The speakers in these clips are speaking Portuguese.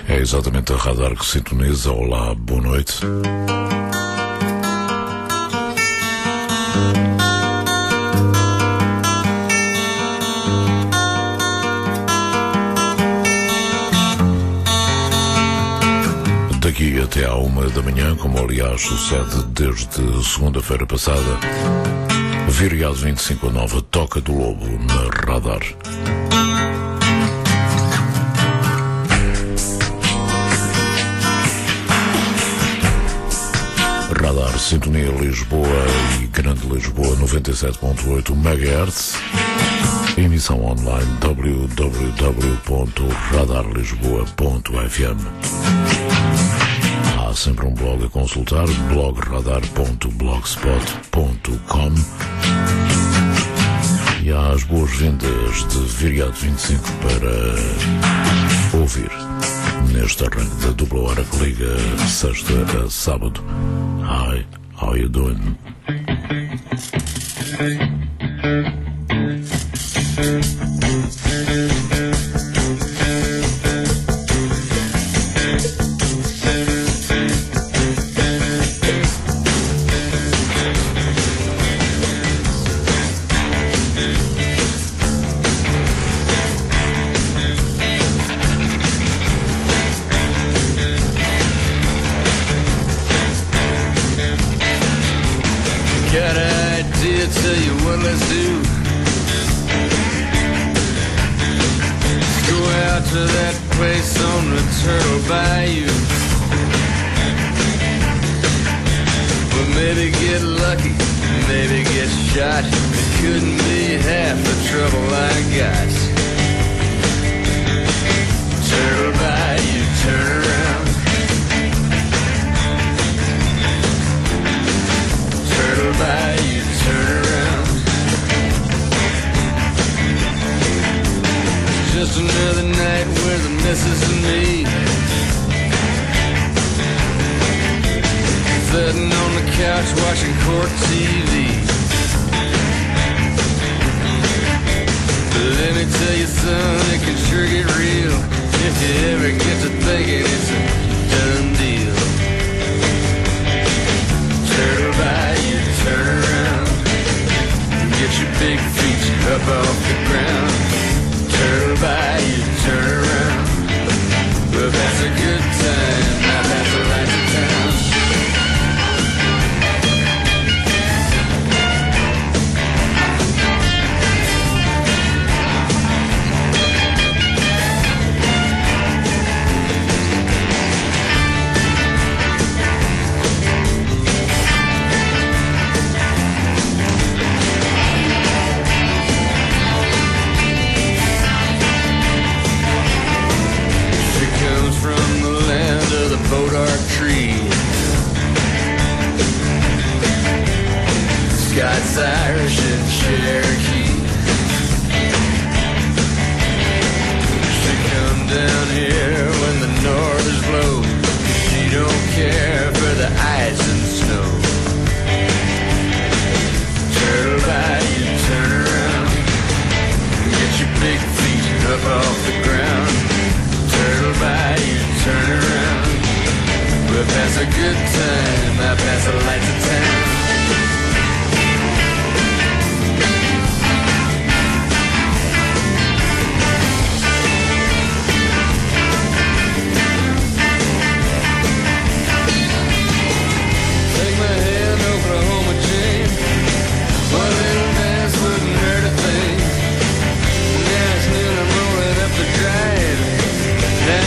É exatamente a Radar que sintoniza. Olá, boa noite. Daqui até à 1 da manhã, como aliás sucede desde segunda-feira passada, Viriato 25, a nova Toca do Lobo na Radar. Radar, Sintonia Lisboa e Grande Lisboa 97.8 MHz. Emissão online www.radarlisboa.fm. Há sempre um blog a consultar, blogradar.blogspot.com. E há as boas-vindas de Viriato 25 para ouvir neste arranque da dupla hora que liga sexta a sábado. Hi, how you doing?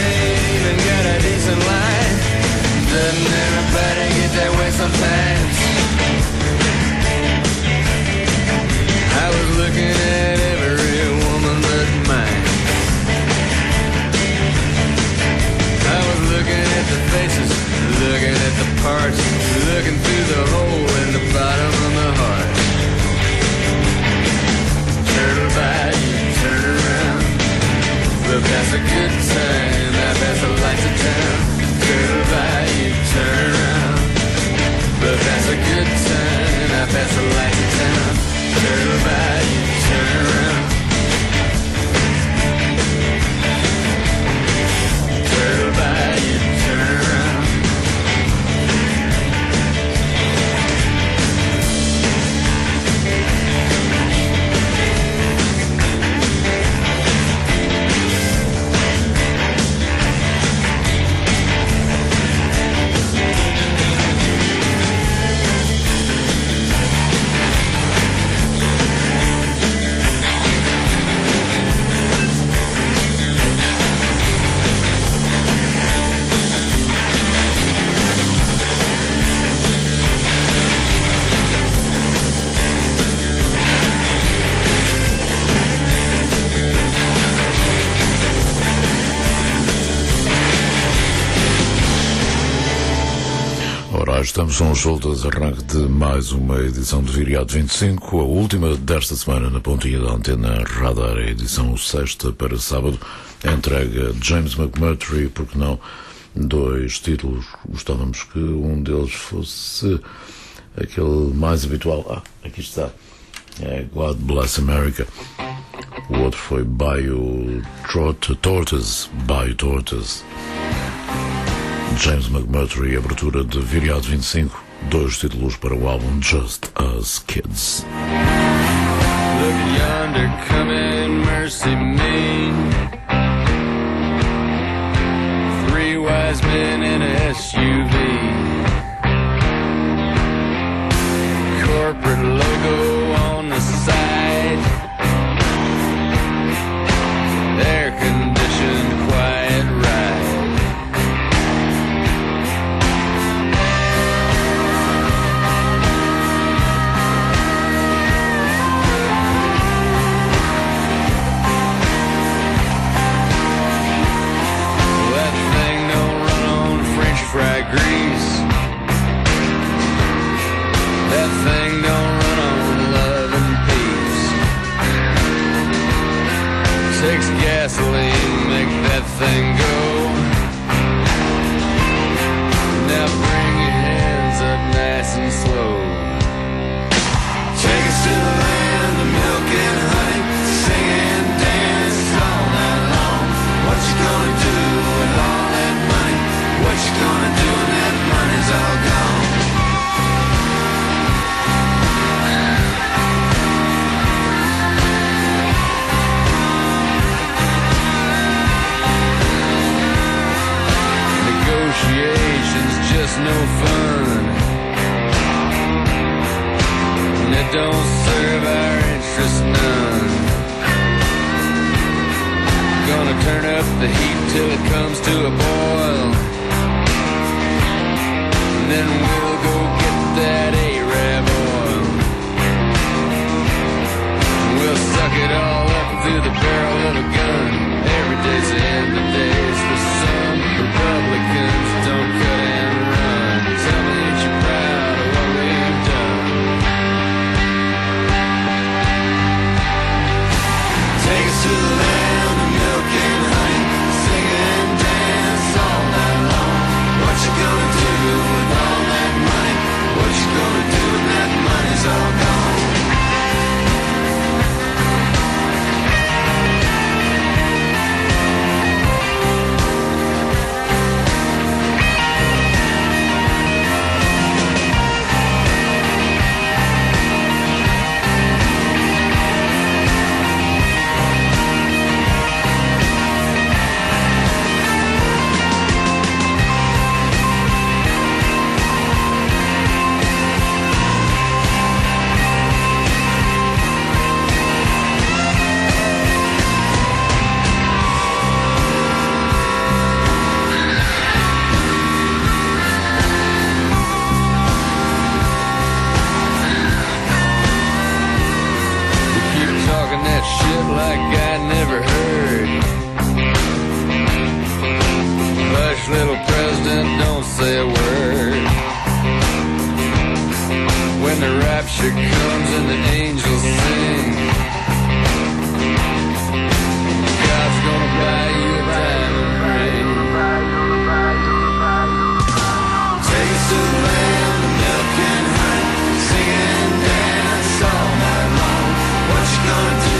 Doesn't everybody get that way sometimes? Cá estamos com os soltas, arranque de mais uma edição de Viriato 25, a última desta semana na pontinha da antena Radar, a edição sexta para sábado, entrega James McMurtry, porque não, 2 títulos, gostávamos que um deles fosse aquele mais habitual, aqui está, God Bless America, o outro foi Bayou Tortoise, James McMurtry, abertura de Viriato 25, 2 títulos para o álbum Just Us Kids. Look yonder coming, mercy me. 3 wise men in a SUV. Corporate logo on the side. Air conditioned, quiet ride. Fry grease. That thing don't run on love and peace. Takes gasoline, make that thing go. Now bring your hands up nice and slow. Take us to the land of milk and honey, sing and dance all night long. What you gonna do with all that money? What you gonna do when that money's all gone? Negotiations just no fun, and it don't serve our interest none. Gonna turn up the heat till it comes to a boil, and then we'll go get that Arab oil. We'll suck it all up through the barrel of a gun. Every day's the end of days for some Republicans. Don't cut and run. Tell me that you're proud of what we've done. Take us to the land of milk and honey, sing and dance all night long. What you gonna do with all that money? What you gonna do when that money's all gone? Shit like I never heard. Hush, little president, don't say a word. When the rapture comes and the angels sing, God's gonna buy you a diamond ring. Take us to the land of milk and honey, sing and dance all night long. What you gonna do?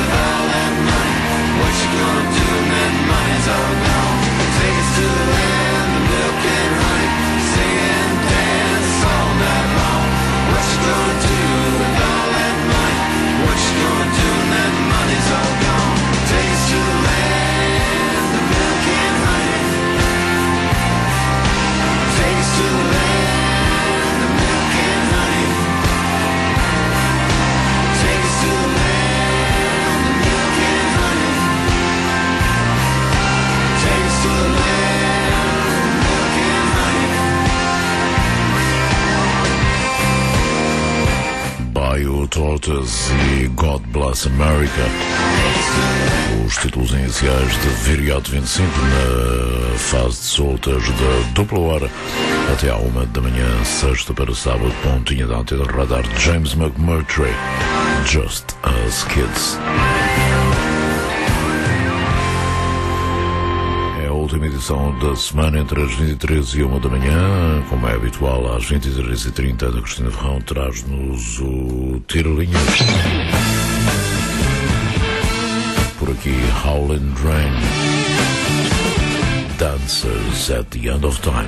What you gonna do when that money's all gone? Take us to the land of milk and honey, sing and dance all night long. What you gonna do with all that money? What you gonna do when that money's all gone? Take us to the land of milk and honey. Take us to the land of milk and honey. Take us to the land. Bayou Tortoise e God God Bless America. Os títulos iniciais de Viriato 25 na fase de soltas da dupla hora até à 1 da manhã, sexta para sábado, pontinha da antena de radar de James McMurtry, Just As Kids. É a última edição da semana entre as 23 e 1 da manhã, como é habitual, às 23h30, a Cristina Ferrão traz-nos o Tiro-Linhas. Por aqui, Howlin' Rain, Dancers at the End of Time.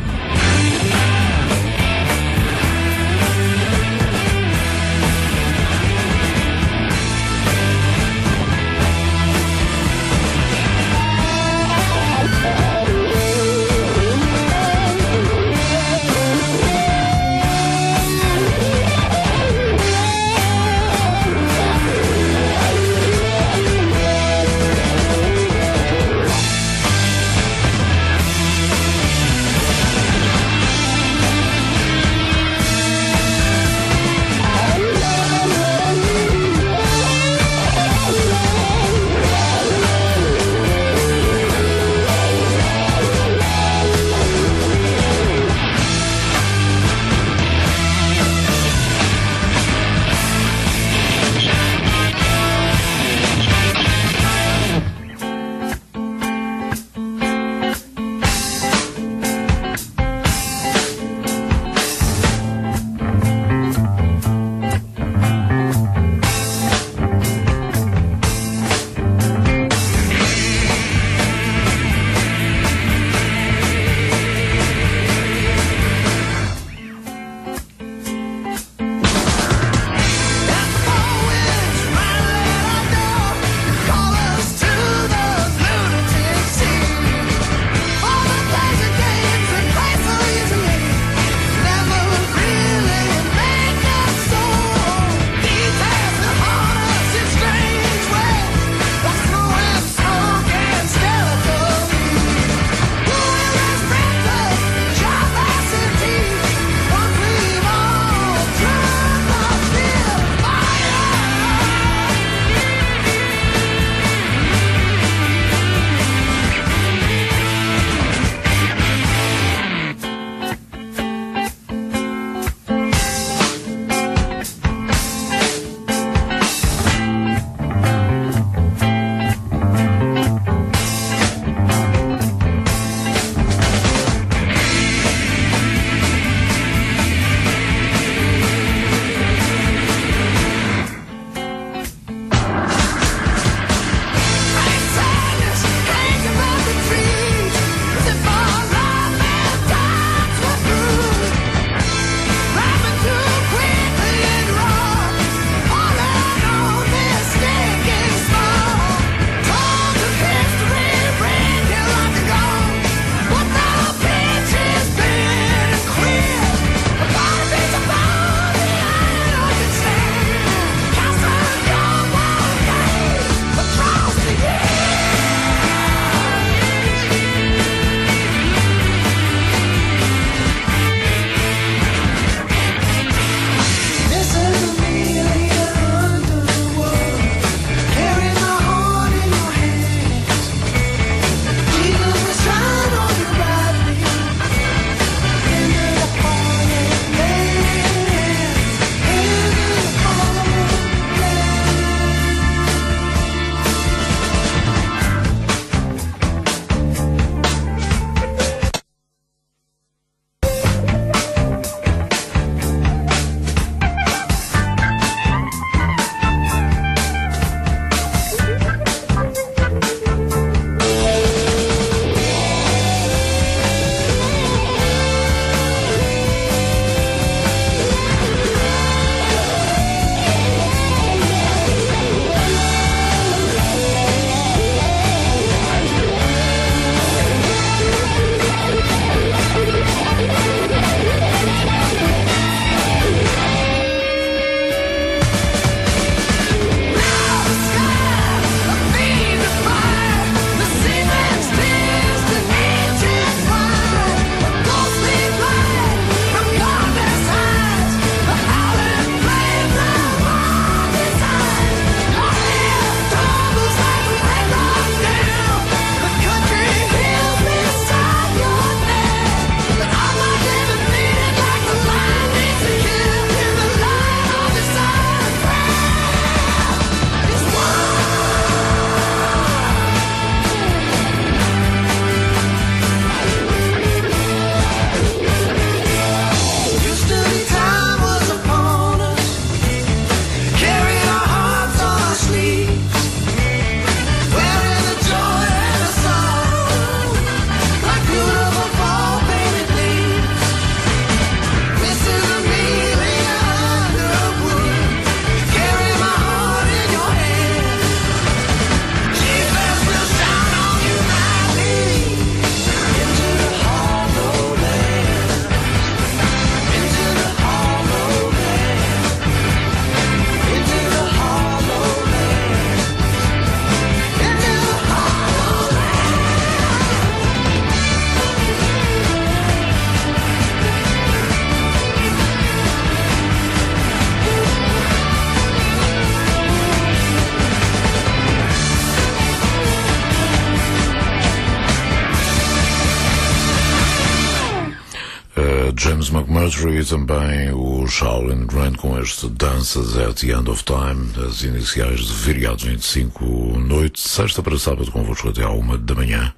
James McMurtry e também o Shaolin Grant com este Dances at the End of Time, as iniciais de Viriato 25, noite, sexta para sábado, convosco até à 1h.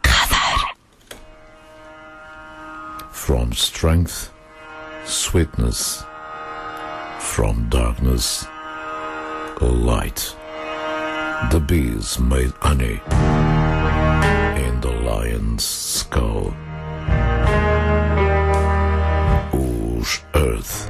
From strength, sweetness, from darkness, light. The bees made honey in the lion's skull. Os Earth.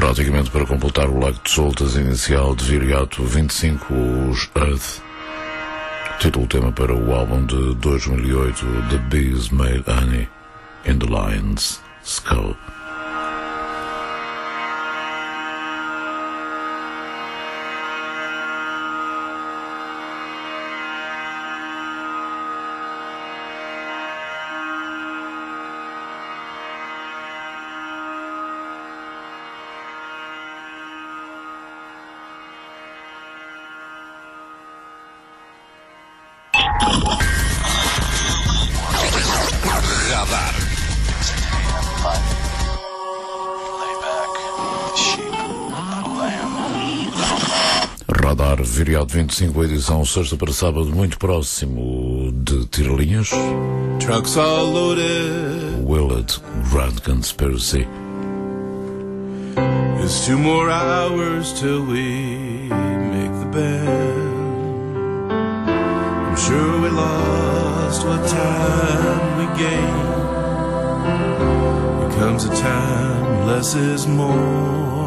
praticamente para completar o leque de soltas inicial de Viriato 25, os Earth. Título tema para o álbum de 2008, The Bees Made Honey in the Lion's Skull. Radar Viriato 25, edição sexta para sábado, muito próximo de Tiralinhas. Trucks all loaded. Willard Grand Conspiracy. It's 2 more hours till we make the bend. I'm sure we lost what time we gained. There comes a time less is more.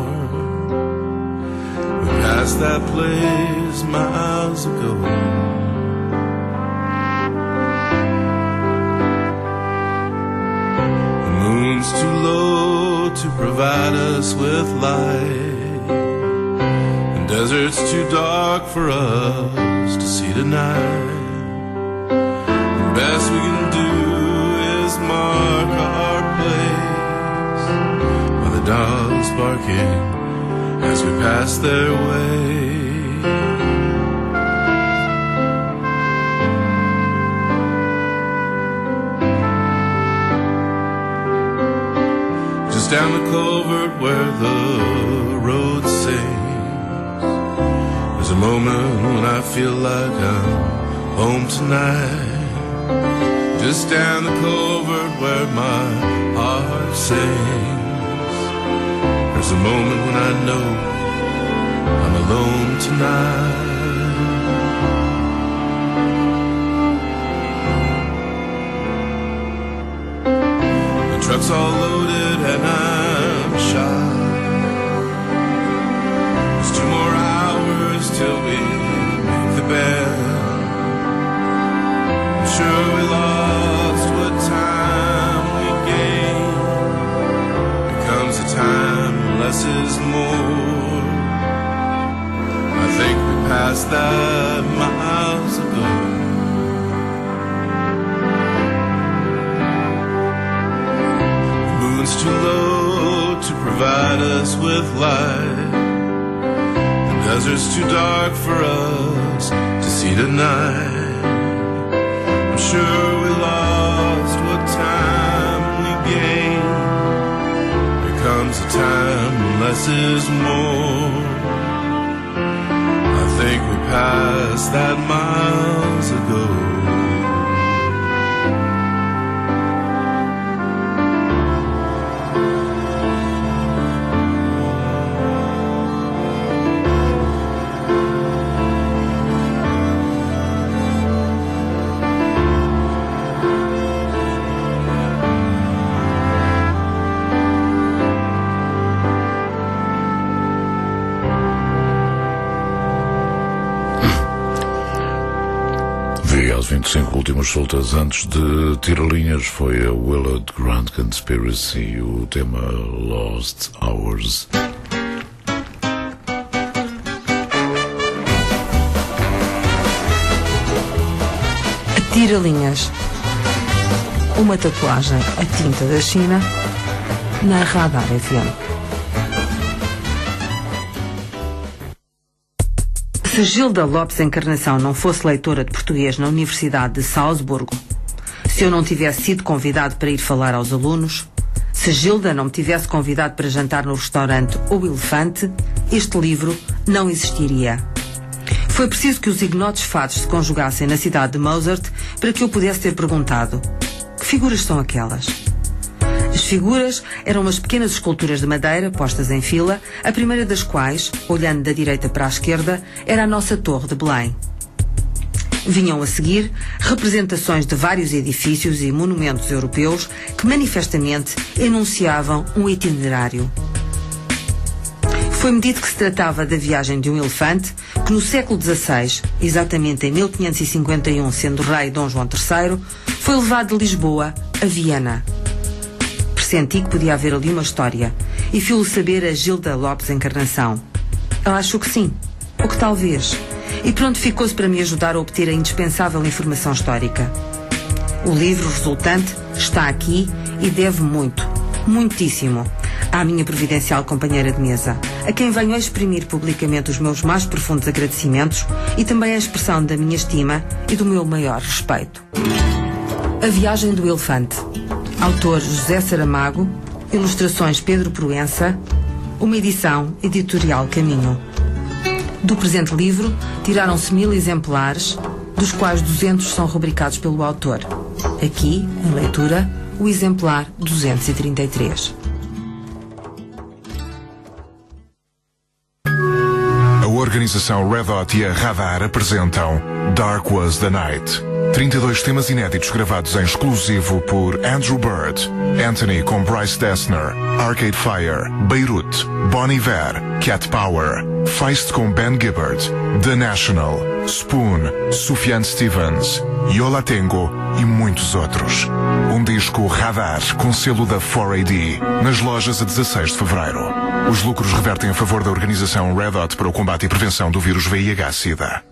We passed that place miles ago. The moon's too low to provide us with light. The desert's too dark for us to see tonight. The best we can do is mark our place by the dogs barking as we pass their way. Just down the culvert where the road sings, there's a moment when I feel like I'm home tonight. Just down the culvert where my heart sings, there's a moment when I know I'm alone tonight. The truck's all loaded and I'm shot. There's 2 more hours till we make the bend. I'm sure we lost what time we gained. There comes a time less is more. I think we passed that miles ago. The moon's too low to provide us with light. The desert's too dark for us to see tonight. I'm sure we lost what time we gained. Comes a time when less is more. I think we passed that miles ago. As 25 últimas soltas antes de Tiralinhas foi a Willard Grand Conspiracy, o tema Lost Hours. Tiralinhas. Uma tatuagem a tinta da China na Radar FM. Se Gilda Lopes Encarnação não fosse leitora de português na Universidade de Salzburgo, se eu não tivesse sido convidado para ir falar aos alunos, se Gilda não me tivesse convidado para jantar no restaurante O Elefante, este livro não existiria. Foi preciso que os ignotos fados se conjugassem na cidade de Mozart para que eu pudesse ter perguntado: que figuras são aquelas? As figuras eram umas pequenas esculturas de madeira postas em fila, a primeira das quais, olhando da direita para a esquerda, era a nossa Torre de Belém. Vinham a seguir representações de vários edifícios e monumentos europeus que manifestamente enunciavam um itinerário. Foi-me dito que se tratava da viagem de um elefante que no século XVI, exatamente em 1551, sendo rei Dom João III, foi levado de Lisboa a Viena. Pressenti que podia haver ali uma história e fui-lo saber a Gilda Lopes Encarnação. Ela achou que sim, ou que talvez, e pronto ficou-se para me ajudar a obter a indispensável informação histórica. O livro resultante está aqui e deve muito, muitíssimo, à minha providencial companheira de mesa, a quem venho a exprimir publicamente os meus mais profundos agradecimentos e também a expressão da minha estima e do meu maior respeito. A Viagem do Elefante. Autor José Saramago. Ilustrações Pedro Proença. Uma edição editorial Caminho. Do presente livro tiraram-se 1000 exemplares, dos quais 200 são rubricados pelo autor. Aqui, em leitura, o exemplar 233. A organização Red Hot e a Radar apresentam Dark Was the Night. 32 temas inéditos gravados em exclusivo por Andrew Bird, Anthony com Bryce Dessner, Arcade Fire, Beirut, Bon Iver, Cat Power, Feist com Ben Gibbard, The National, Spoon, Sufjan Stevens, Yola Tengo e muitos outros. Um disco Radar com selo da 4AD, nas lojas a 16 de fevereiro. Os lucros revertem a favor da organização Red Hot para o combate e prevenção do vírus VIH-Sida.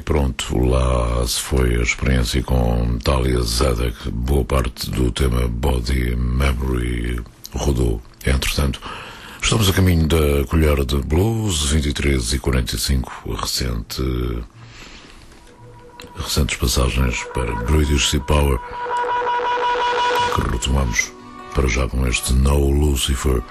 pronto, lá se foi a experiência com Talia Zedek. Boa parte do tema Body Memory rodou. Entretanto, estamos a caminho da colher de blues, 23h45, recentes passagens para British Sea Power, que retomamos para já com este No Lucifer.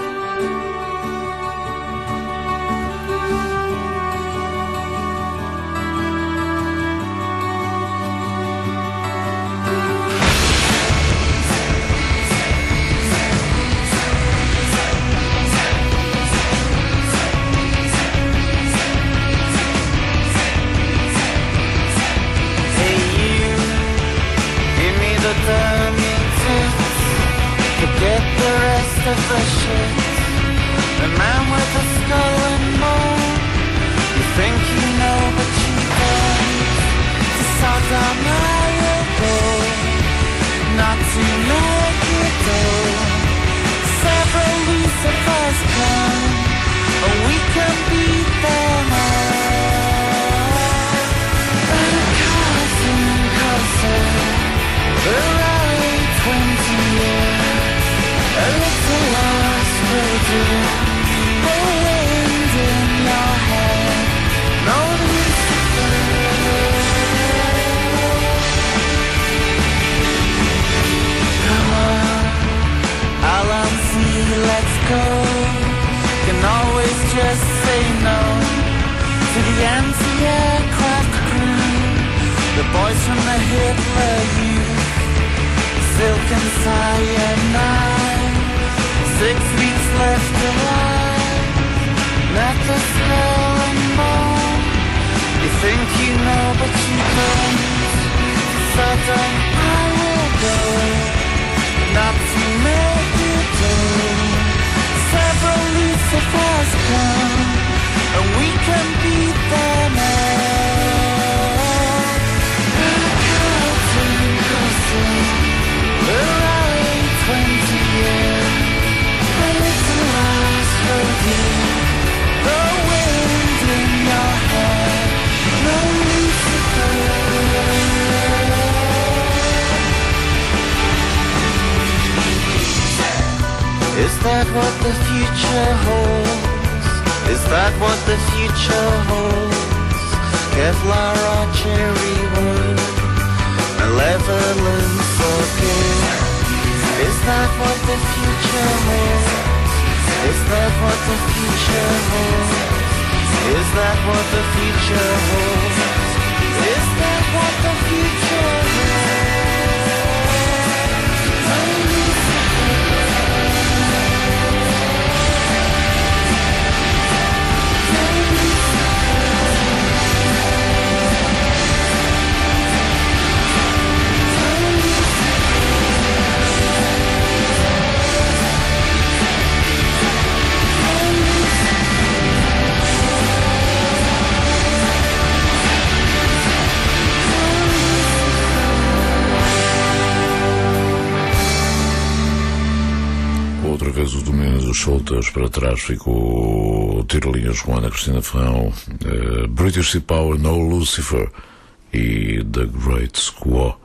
Is that what the future holds? Is that what the future holds? Kevlar or cherry wood, malevolent for good. Is that what the future holds? Is that what the future holds? Is that what the future holds? Is that what the future holds? Outra vez o domínio dos soltas para trás ficou Tirolinhas com Ana Cristina Ferrão, British Sea Power, No Lucifer e The Great Squaw.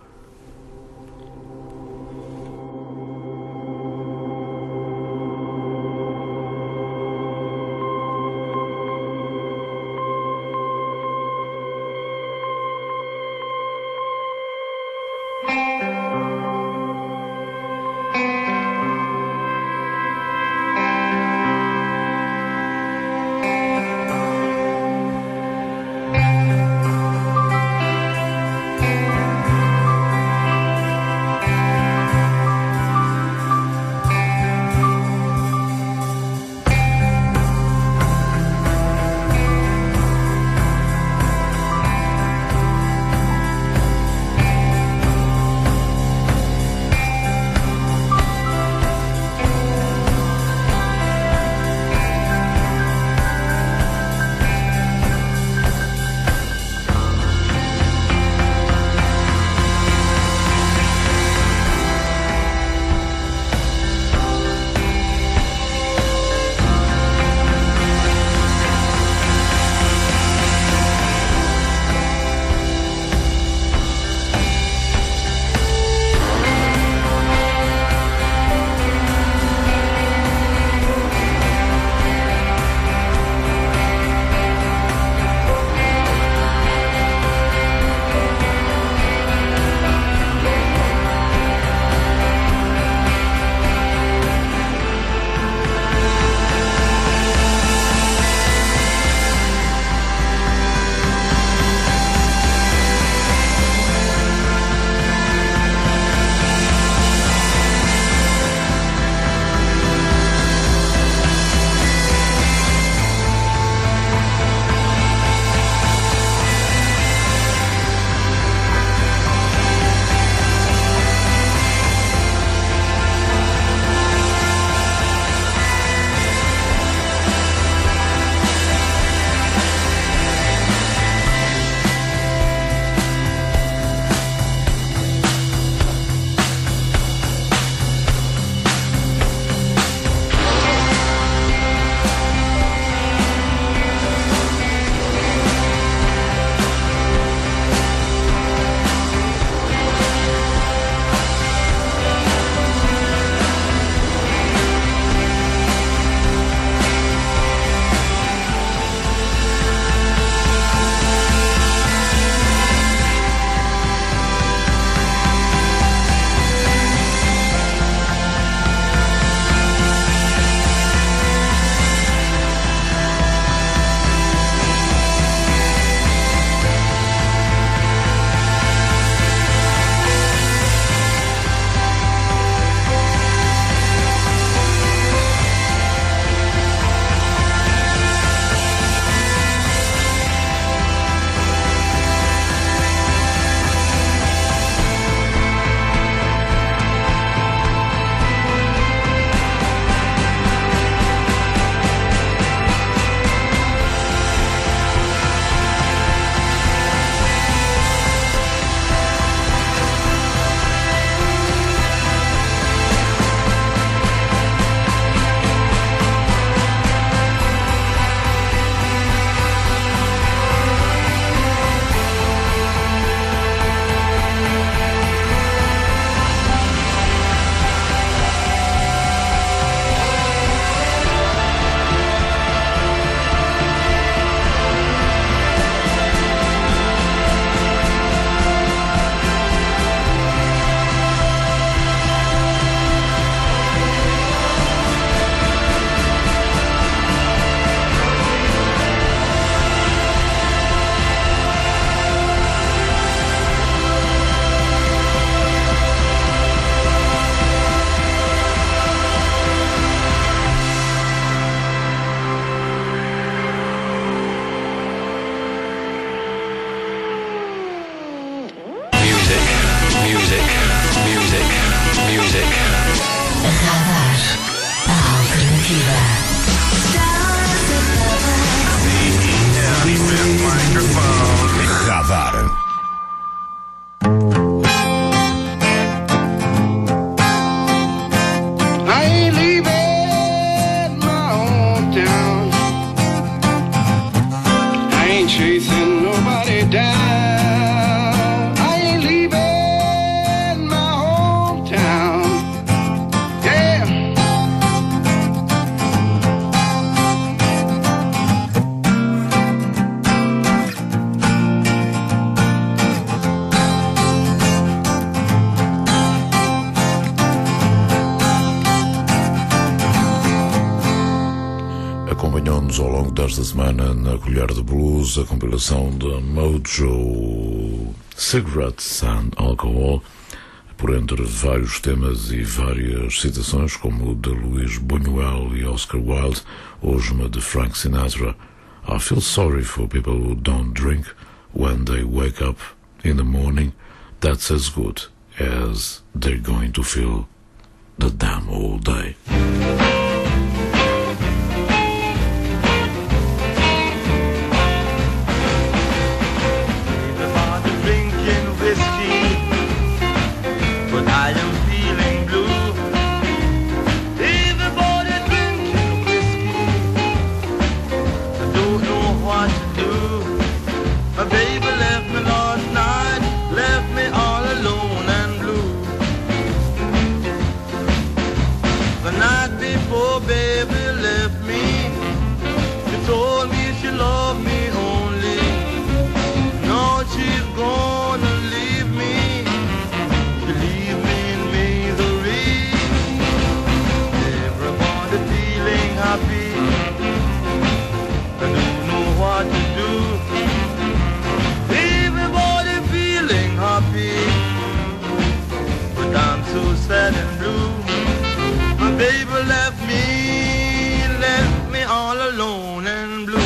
alternativa. Radar. I ain't leaving my hometown. I ain't chasing nobody down. I ain't leaving my hometown. Yeah. Acompanhou-nos ao longo desta semana na Colher de Blues a compilação da Mojo Cigarettes and Alcohol, por entre vários temas e várias citações, como o de Luís Buñuel e Oscar Wilde, hoje uma de Frank Sinatra. I feel sorry for people who don't drink when they wake up in the morning. That's as good as they're going to feel the damn whole day. Everybody drinking whiskey, but I am feeling blue. Everybody drinking whiskey, I don't know what to do. My baby left me last night, left me all alone and blue. The night before baby left me, she told me she loved me only. Now she's gonna leave me, to leave me in misery. Everybody feeling happy, I don't know what to do. Everybody feeling happy, but I'm so sad and blue. My baby left me all alone and blue.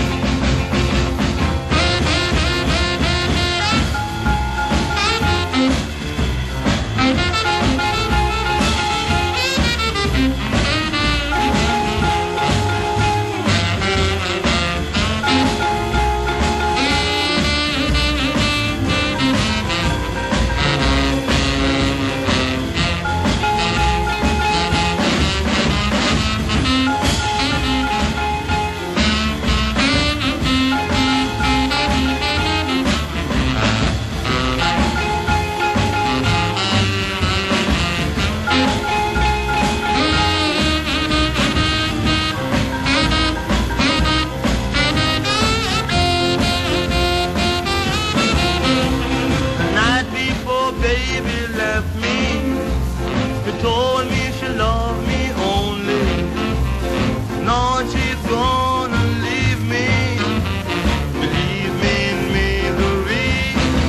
The night before baby left me, she told me she loved me only. Now she's gonna leave me, leave me in misery.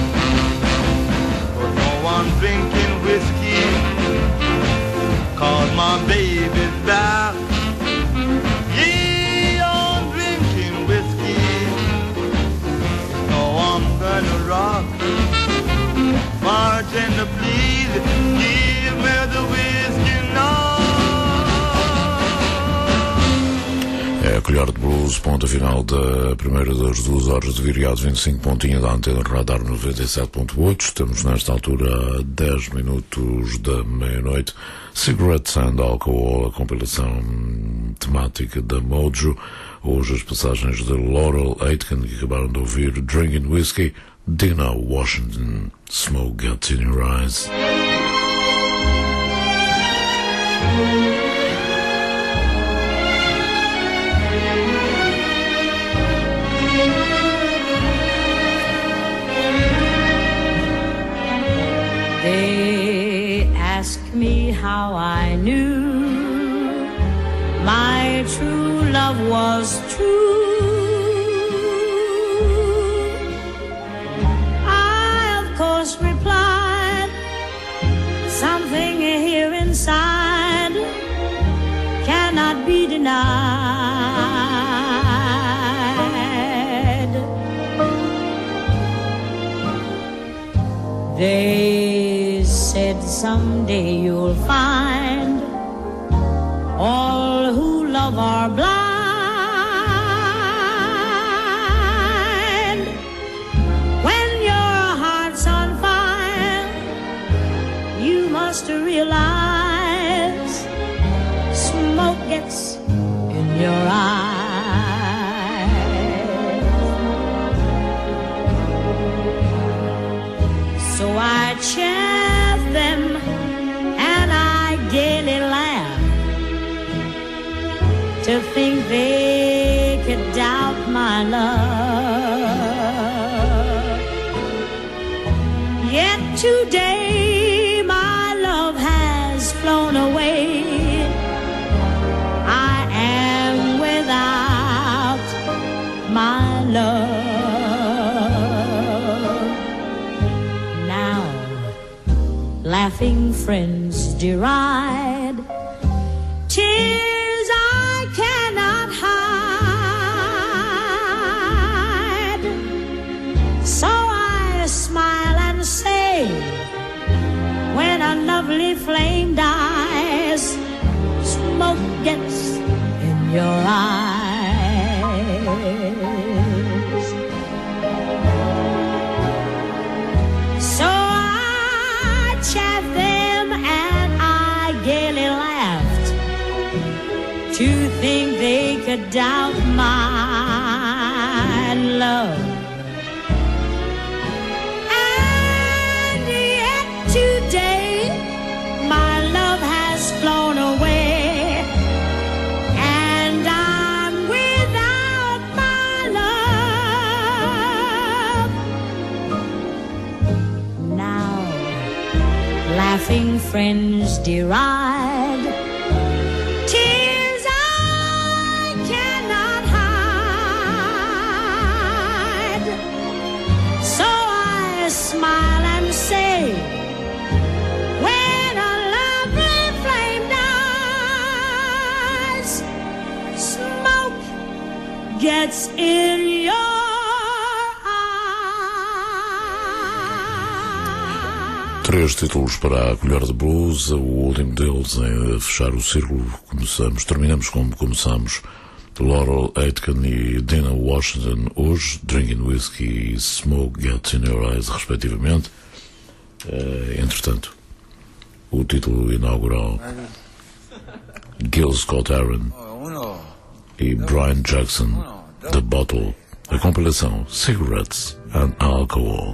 But now I'm drinking whiskey, 'cause my baby's back. Yeah, I'm drinking whiskey, now I'm gonna rock. Bartender, please give me the whiskey now. É a Colher de Blues, ponto final da primeira das 2 horas de viriado 25, pontinha da antena Radar 97.8. Estamos nesta altura a 10 minutos da meia-noite. Cigarettes and Alcohol, a compilação temática da Mojo. Hoje as passagens de Laurel Aitken, que acabaram de ouvir, Drinking Whiskey, Dinah Washington, Smoke Gets in Your Eyes. They ask me how I knew my true love was true. I, of course, replied, something here inside cannot be denied. They said someday you'll find all who love are blind. When your heart's on fire, you must realize smoke gets in your eyes. So I chaff them and I gaily laugh to think they could doubt my love. Yet today my love has flown away. I am without my love. Now laughing friends deride tears I cannot hide. So I smile and say, when a lovely flame dies, smoke gets in your eyes. So I chaff them and I gaily laughed to think they could doubt my love. And yet today my love has flown away, and I'm without my love. Now laughing friends deride tears I cannot hide. So I smile and say, when a lovely flame dies, smoke gets in your eyes. 3 títulos para a colher de blues, o último deles em fechar o círculo. Terminamos como começamos. Laurel Aitken e Dinah Washington hoje, Drinking Whiskey e Smoke Gets in Your Eyes, respectivamente. Entretanto, o título inaugural, Gil Scott-Heron e Brian Jackson, The Bottle, a compilação Cigarettes and Alcohol.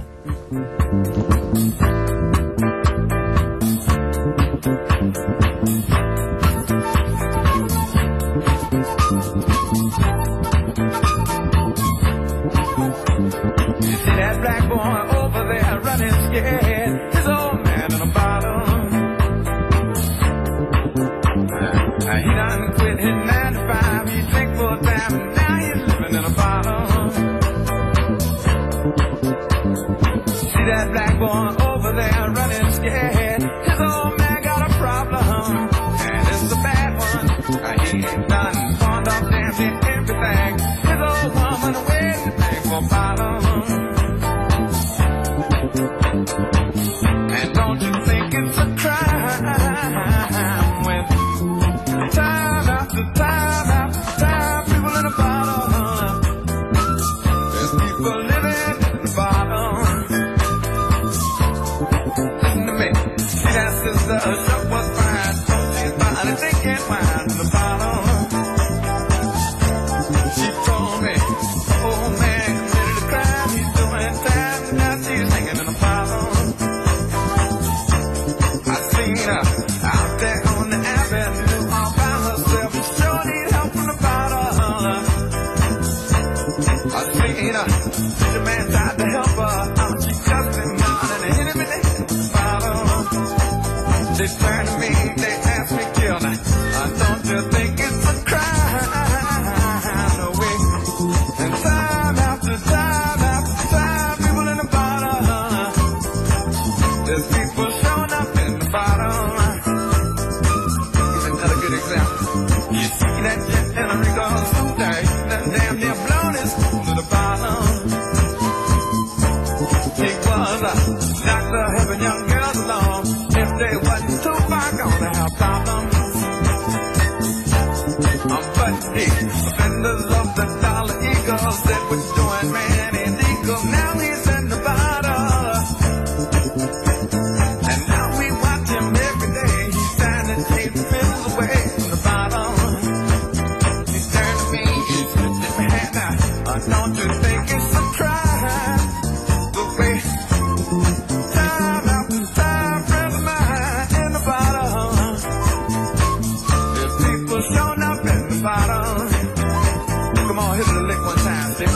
You see that black boy over there running scared, his old man in a bottle. He done quit his 9 to 5, he drink full time, and now he's living in a bottle. See that black boy over there running scared, his old man got a problem, and it's a bad one. He ain't done pawned off damn near everything, his old woman away to drink for a bottle. And don't you think it's a crime when time after time after time people in a bottle, there's people living in the bottle. Listen to me, see that sister, her shop was fine, so she's finally drinking wine in the bottle. She told me, oh man committed a crime, he's doing time, and now she's hanging in a bottle. I seen her out there on the avenue all by herself, she sure need help from the bottle. I seen her, the man tried to help her, she just been down and hit him in the head with the bottle. They turned to me, they asked me kill me, don't you think it's a crime? No way. And time after time after time, people in the bottle, there's people showing up in the bottle. Here's another good example. You see that jet in a Rico scooter, that damn near blown his school to the bottle. He was a doctor helping young girls along. If they wasn't too far gone to have problems. But hey, offenders of the dollar eagle said we're doing man illegal. Now he's in the bottle, and now we watch him every day. He's standing 8 feet away from the bottle. He's turned to me, he's lifted my hand now. Don't you think it's a crime? The way time after time, friends of mine in the bottle. There's people showing up in the bottle. Come on, hit the lick one time, stick.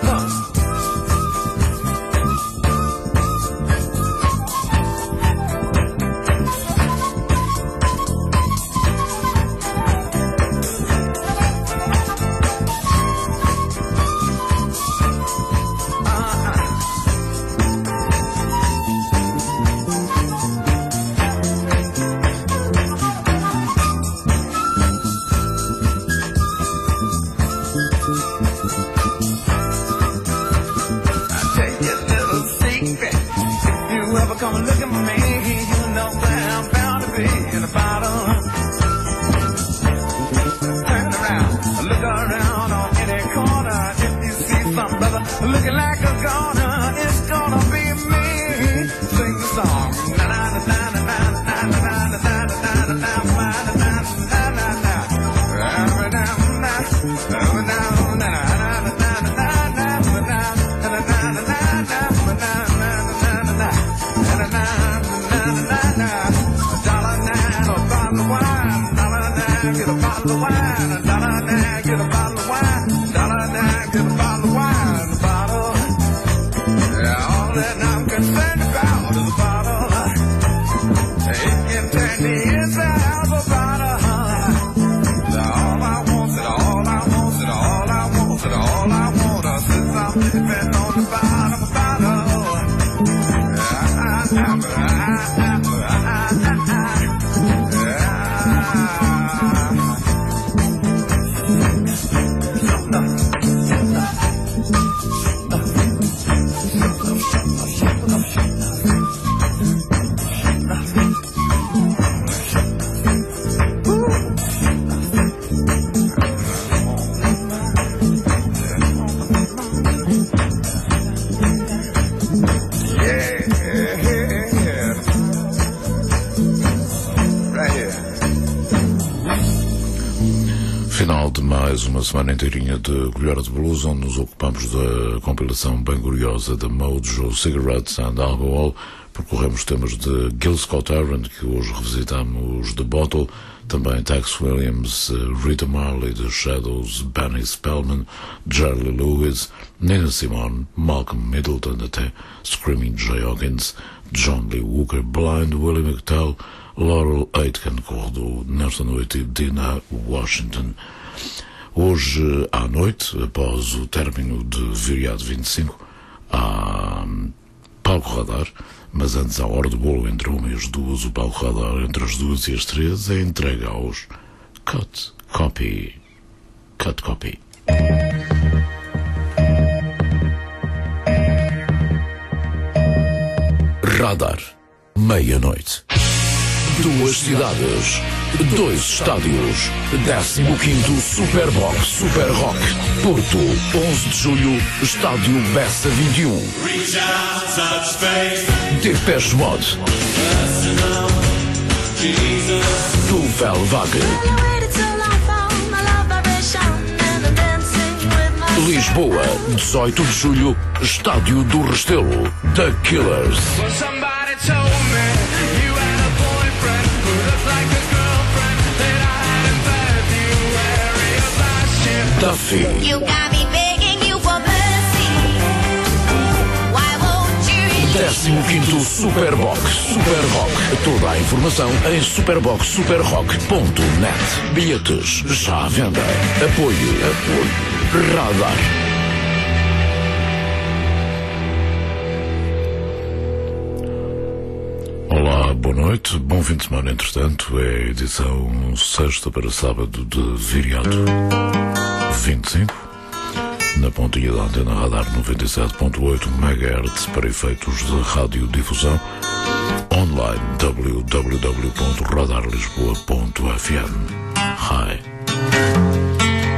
Come and look at me, you know where I'm bound to be in the bottle. Turn around, look around on any corner. If you see some brother looking like a goner, it's gonna be me. Sing the song. Na na na na na na na na na na na na get a bottle of wine, $1 now, get a bottle of wine, $1 now, get a bottle of wine, the bottle. Yeah, all that I'm concerned about is a bottle. It can turn the inside of a bottle. All I want is all I want is all I want is all I want is since I'm living on the bottom of a bottle. Final de mais uma semana inteirinha de colher de blues, onde nos ocupamos da compilação bem curiosa da Mojo Cigarettes and Alcohol. Percorremos temas de Gil Scott-Heron, que hoje revisitamos The Bottle, também Tex Williams, Rita Marley, The Shadows, Benny Spellman, Jerry Lee Lewis, Nina Simone, Malcolm Middleton, até Screaming Jay Hawkins, John Lee Hooker, Blind Willie McTell, Laurel Aitken, que rodou nesta noite, e Dina Washington. Hoje à noite, após o término de Viriato 25, há Palco Radar, mas antes, à hora do bolo, entre 1 e as 2, o Palco Radar entre as 2 e as 3 é entregue aos Cut Copy. Radar, meia-noite. 2 cidades, 2 estádios, 15º Superbox Super Rock, Porto, 11 de julho, Estádio Bessa 21. Depeche Mode, do Velvagen. Lisboa, 18 de julho, Estádio do Restelo, The Killers. Duffy. You got me begging you for mercy. Why won't you release? 15º Superbox Super Rock. Toda a informação em superboxsuperrock.net. Bilhetes já à venda. Apoio. Radar. Olá, boa noite, bom fim de semana. Entretanto, é a edição sexta para sábado de Viriato 25, na pontinha da antena Radar 97.8 MHz para efeitos de radiodifusão, online www.radarlisboa.fm. Hi.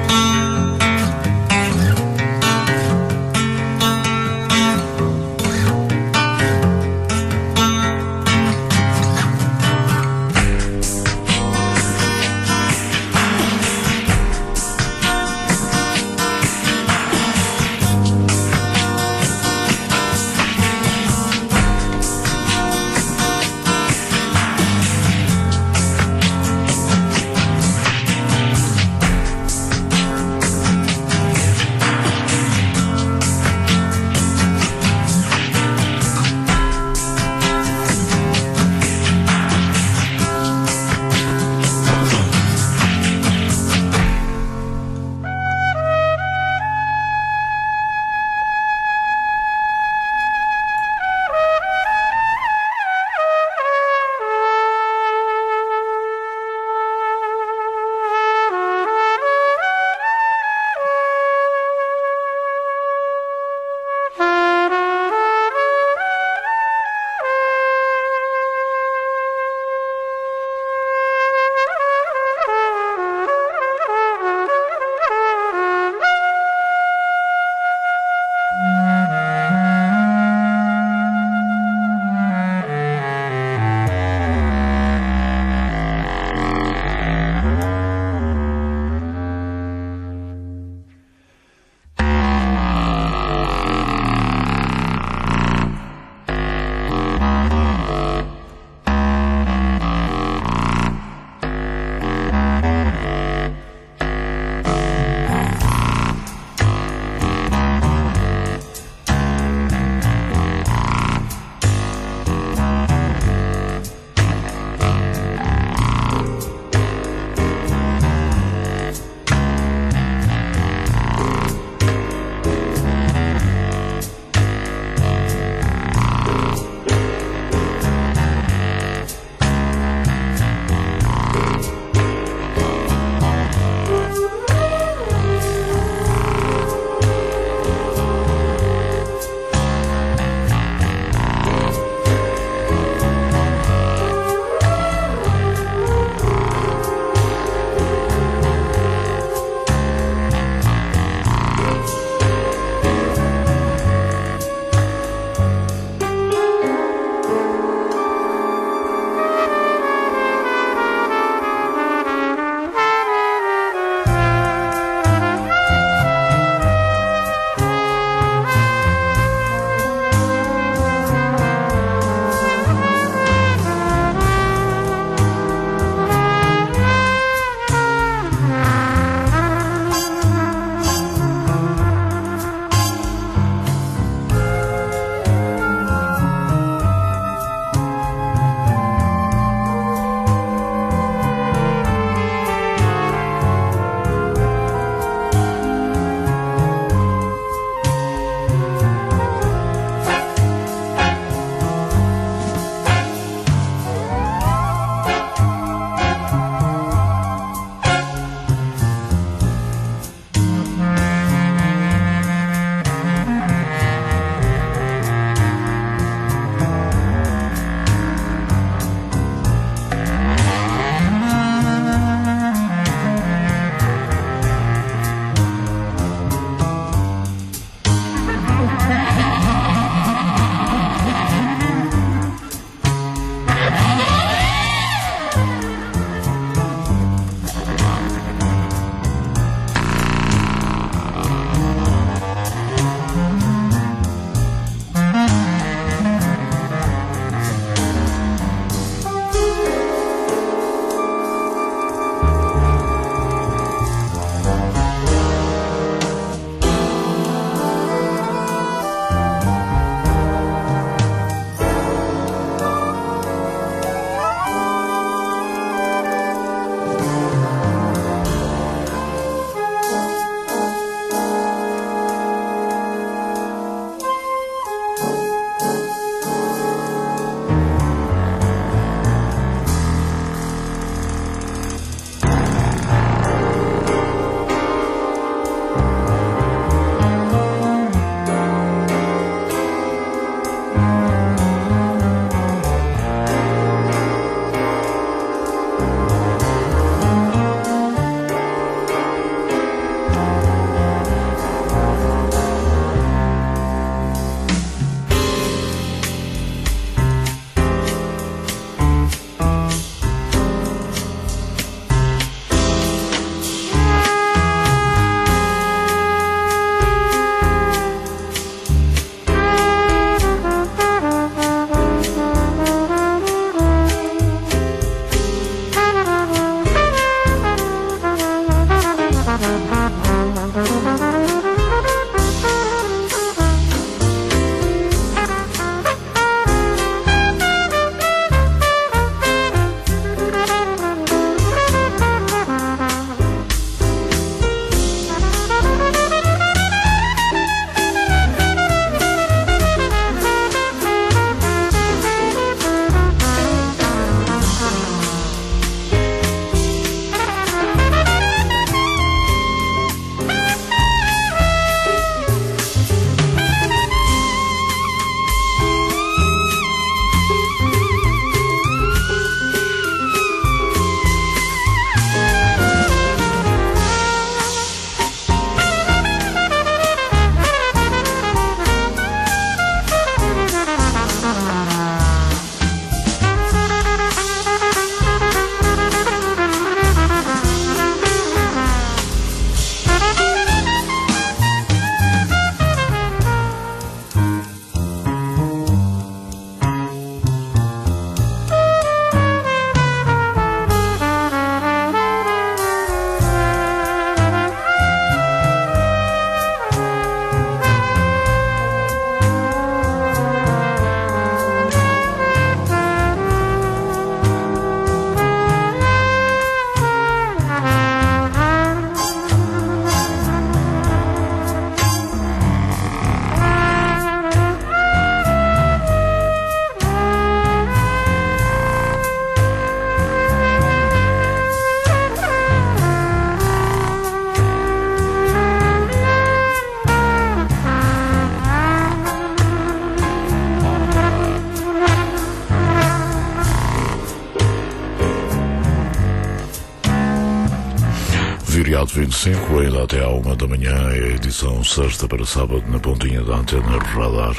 Feriado 25, ainda até à 1 da manhã, é a edição sexta para sábado na pontinha da antena Radar.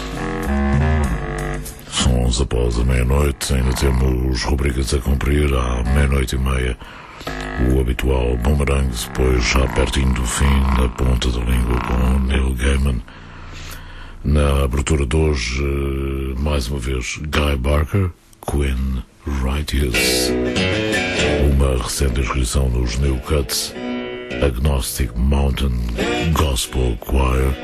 São 11 após a meia-noite, ainda temos rubricas a cumprir à meia-noite e meia. O habitual Boomerang, depois já pertinho do fim, na ponta da língua com Neil Gaiman. Na abertura de hoje, mais uma vez, Guy Barker, Queen Righteous. Uma recente inscrição nos New Cuts, Agnostic Mountain Gospel Choir.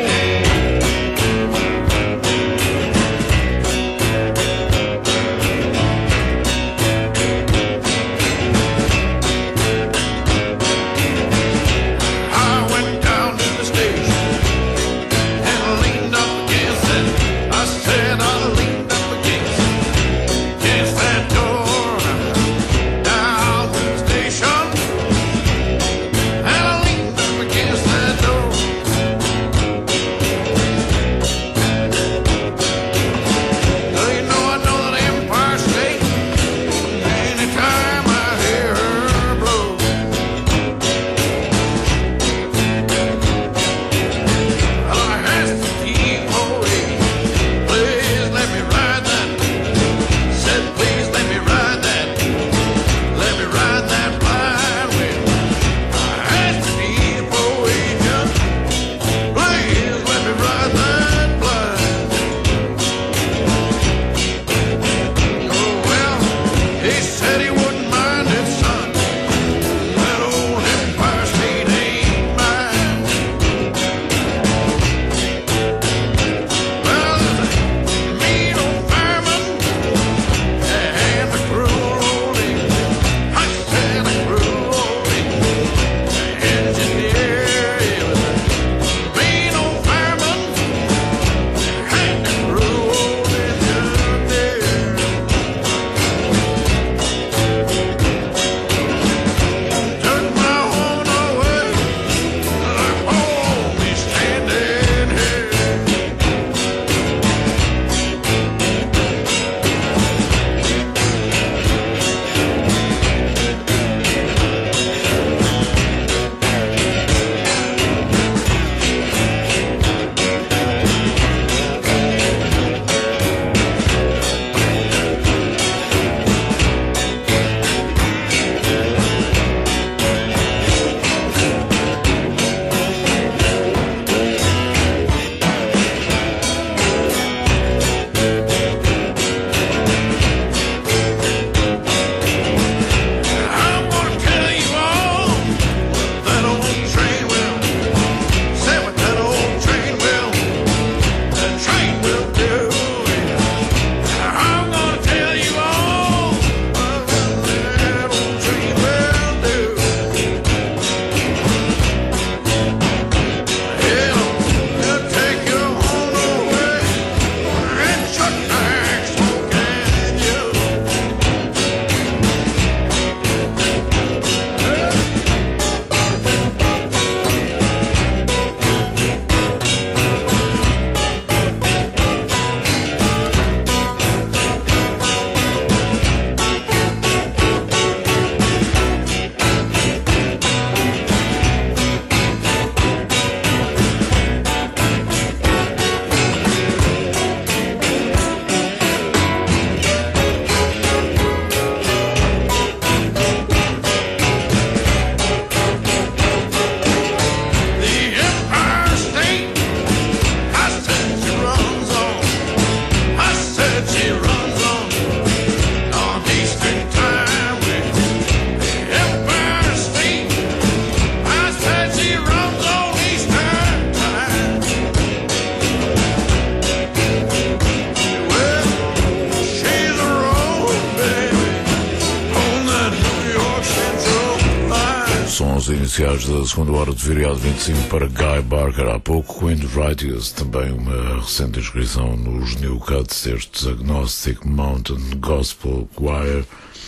Sons iniciais da segunda hora de Feriado 25 para Guy Barker. Há pouco, Queen Righteous, também uma recente inscrição nos New Cuts, estes Agnostic Mountain Gospel Choir,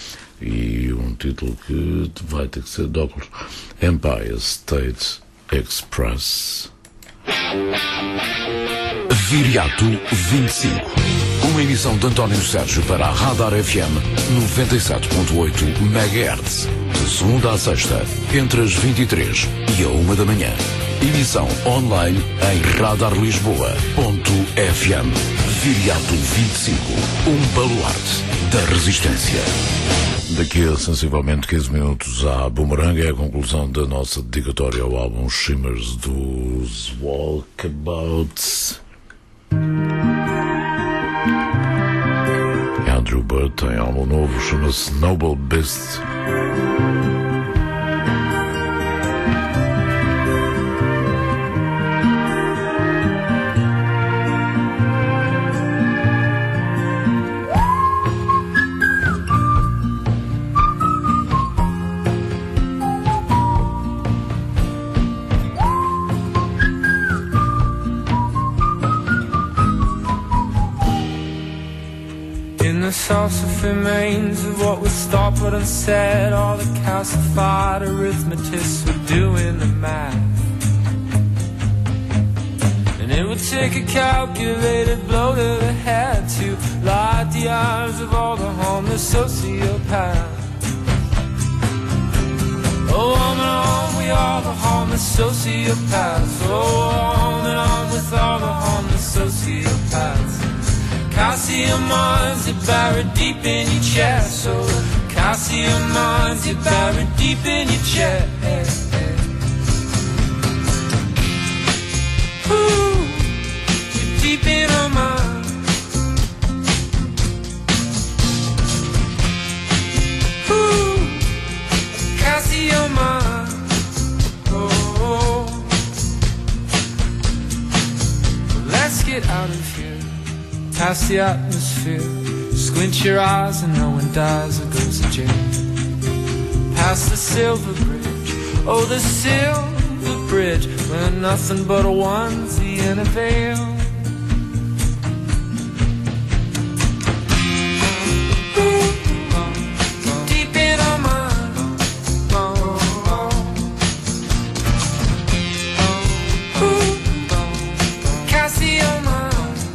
e um título que vai ter que ser de óculos, Empire State Express. Viriato 25. Uma emissão de António Sérgio para a Radar FM 97.8 MHz. De segunda a sexta, entre as 23 e a 1 da manhã. Emissão online em radarlisboa.fm. Viriato 25. Um baluarte da resistência. Daqui a sensivelmente 15 minutos à Boomerang é a conclusão da nossa dedicatória ao álbum Shimmers dos Walkabouts. Andrew Bird tem álbum novo, chama-se Noble Beast. Sauce remains of what was thought but unsaid. All the calcified arithmetists were doing the math, and it would take a calculated blow to the head to light the eyes of all the homeless sociopaths. Oh, on and on, we are the homeless sociopaths. Oh, on and on with all the homeless sociopaths. Calcium mines are buried deep in your chest. So calcium mines are buried deep in your chest. Ooh, you're deep in our minds. Ooh, calcium mines. Oh, let's get out of here. Past the atmosphere, squint your eyes and no one dies or goes to jail. Past the silver bridge, oh the silver bridge, where nothing but a onesie and a veil. Deep in our minds. Calcium mines.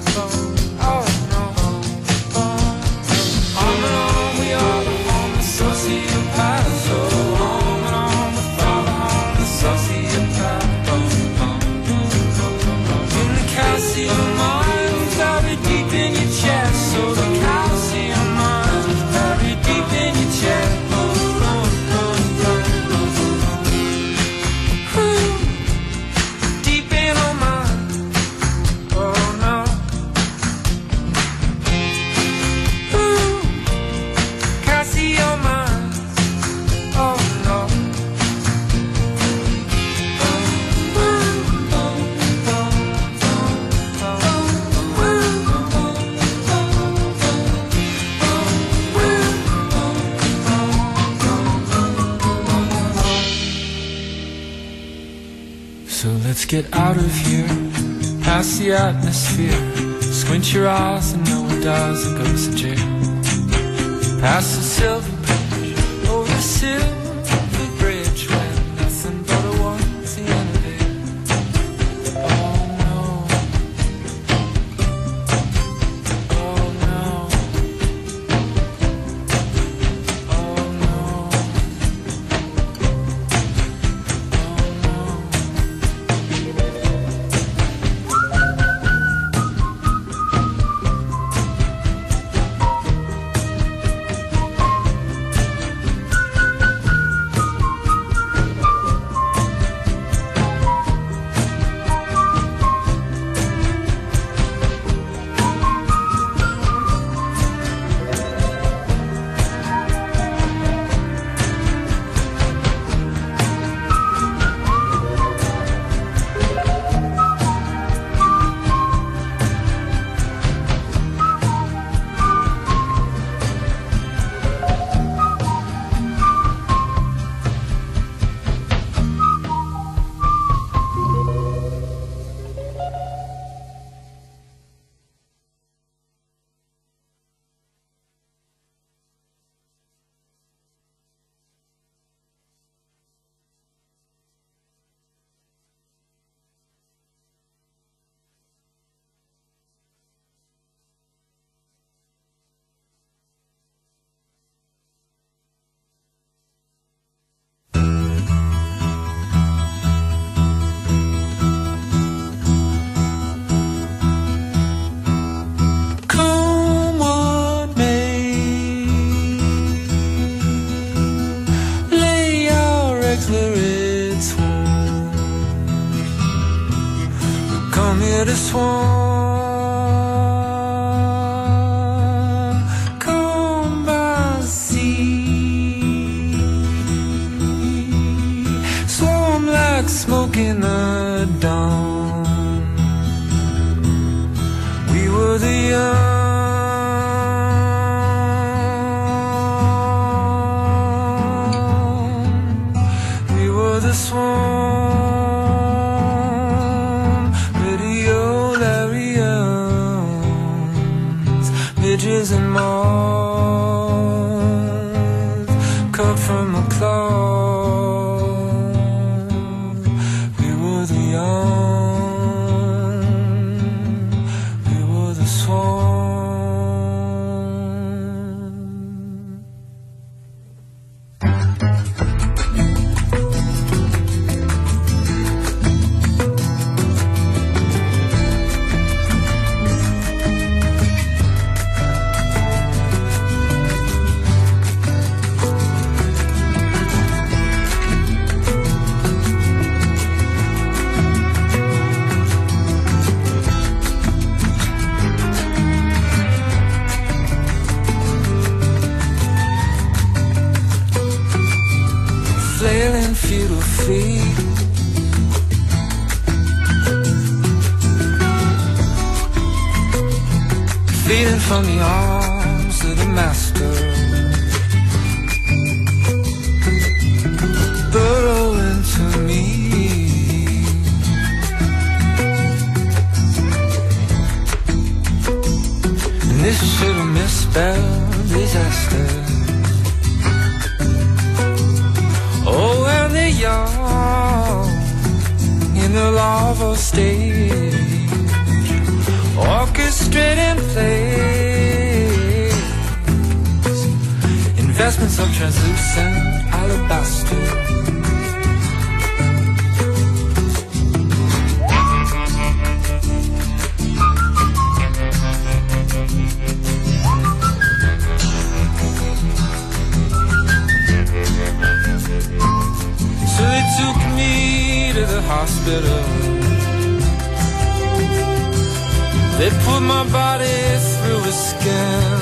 Let's get out of here, past the atmosphere. Squint your eyes and no one dies or goes to jail. Past the silver bridge, oh the silver bridge, where nothing but a onesie and a veil. Oh no, oh no, oh no. come here to swarm, come by sea, swarm like smoke in the dawn. We were the young, we were the swarm, radiolarians, midges and moths, cut from a cloth. We were the young, we were the swarm. Flailing futile feet, feeding from the arms of the master, burrow into me. And this should have misspelled disaster. Oh, and the young in the larval stage, orchestrating plays, investments of translucent alabaster. So they took me to the hospital. They put my body through a scan.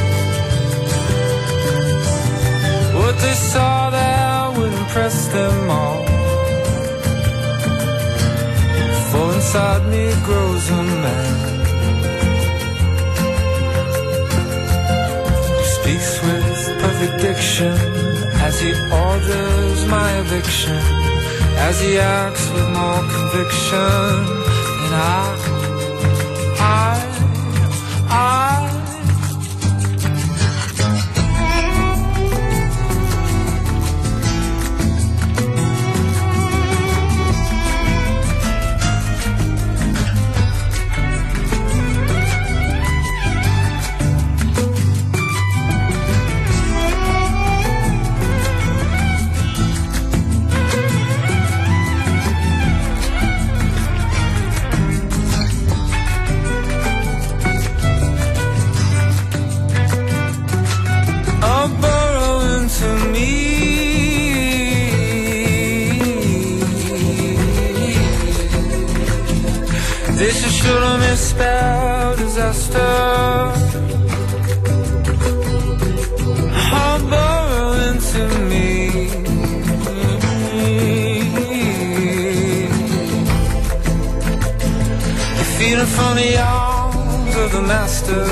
What they saw there would impress them all. For inside me grows a man who speaks with perfect diction as he orders my eviction, as he acts with more conviction than I. This is should have misspelled disaster. Burrow into me. You're feeding from the arms of the master.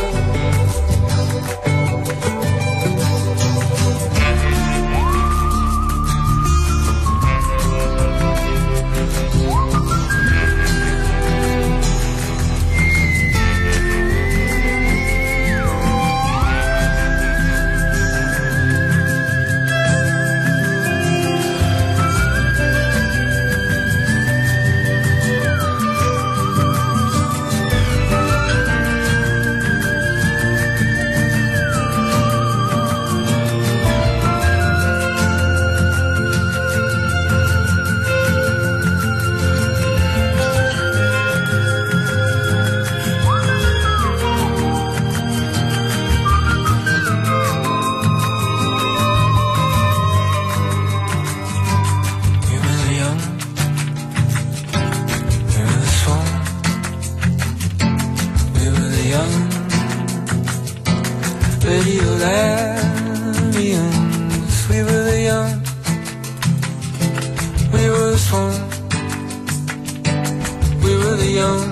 young,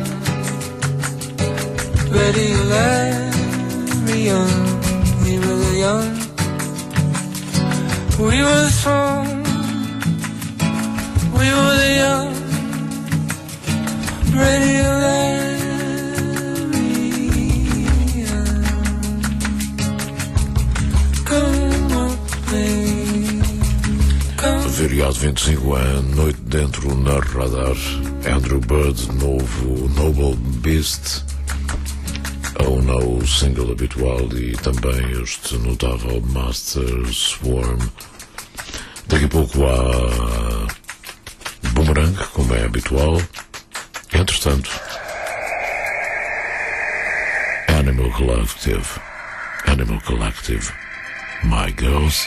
ready to let me young. We were the young, we were the strong, we were the young, ready to let me young. Come on, baby, come. Feriado 25 é Noite Dentro na Radar. Andrew Bird, novo Noble Beast, ou não o single habitual, e também este notável Master Swarm. Daqui a pouco há Boomerang, como é habitual. Entretanto, Animal Collective, My Girls.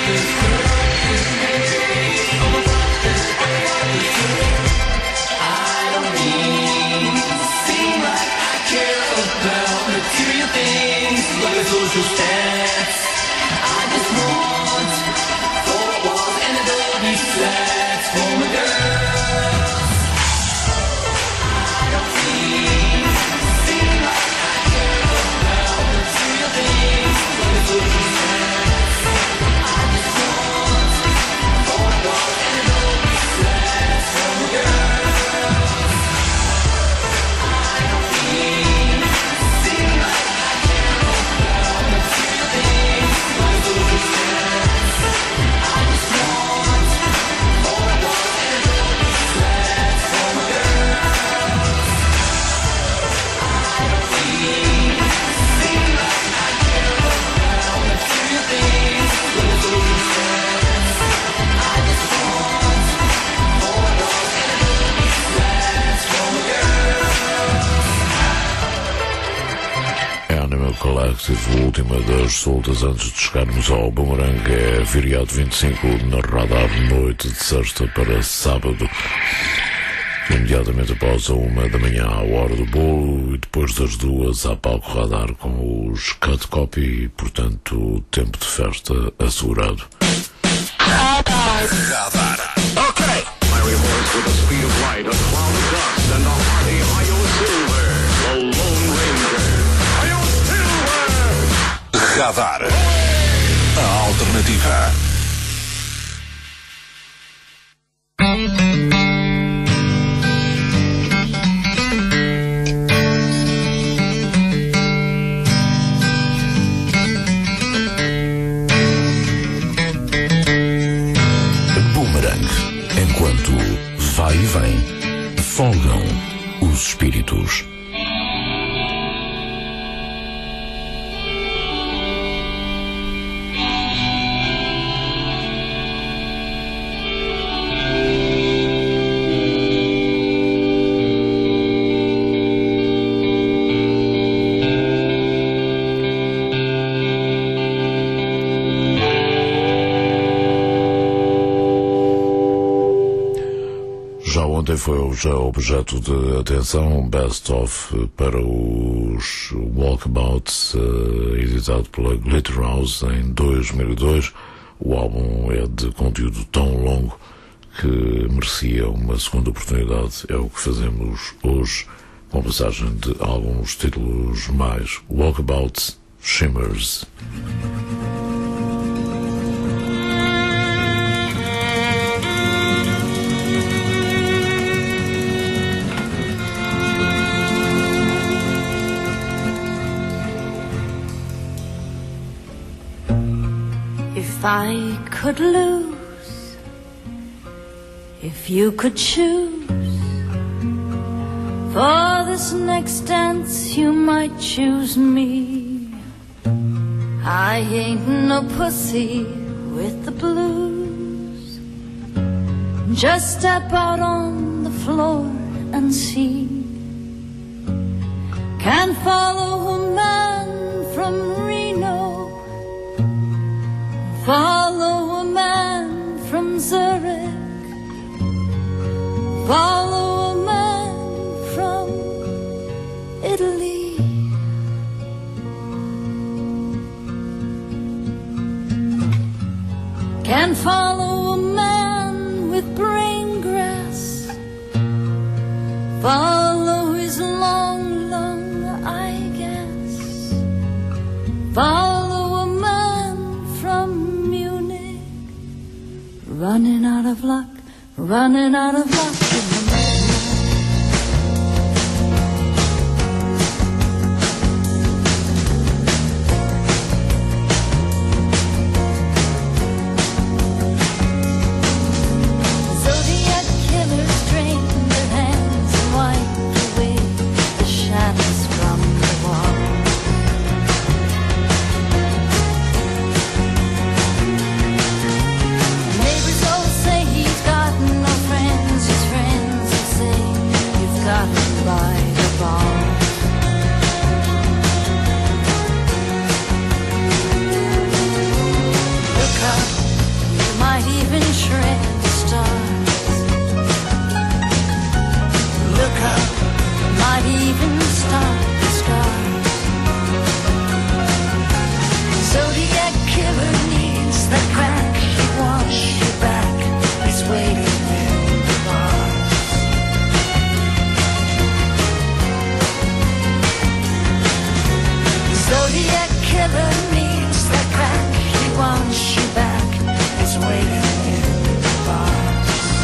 Collective, a última das soltas antes de chegarmos ao Boomerang, é Viriato 25 na Radar, noite de sexta para sábado, imediatamente após a 1 da manhã à hora do bolo e depois das 2 à palco Radar com os Cut Copy, portanto tempo de festa assegurado. Radar. Okay. My reports with the speed of light, a cloud of dust, and a hearty Iowa Silver, the Lone Ranger. Iowa Silver! Radar. A alternativa. Enquanto vai e vem, folgam os espíritos. Ontem foi já objeto de atenção, Best of para os Walkabouts, editado pela Glitter House em 2002. O álbum é de conteúdo tão longo que merecia uma segunda oportunidade. É o que fazemos hoje, com a passagem de alguns títulos mais. Walkabouts, Shimmers. If I could lose, if you could choose, for this next dance you might choose me. I ain't no pussy with the blues. Just step out on the floor and see. Can't follow a man from Reno, follow a man from Zurich, follow a man from Italy. Can't follow a man with brain grass, follow his long lung, I guess. Follow a man from Munich, running out of luck, running out of luck in the midnight. Zodiac killers drained their hands and wiped away the shadows from the wall. Neighbors all say he's got no friends, his friends ever needs that crack, he wants you back. He's waiting in the box.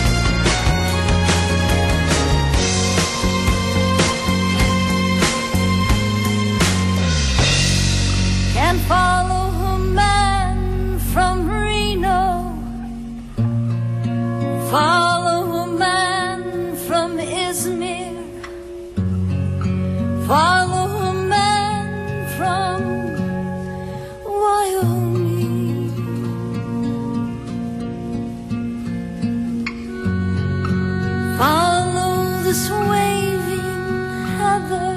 Can't follow a man from Reno, follow a man from Izmir, follow a man from Wyoming. Follow this waving heather,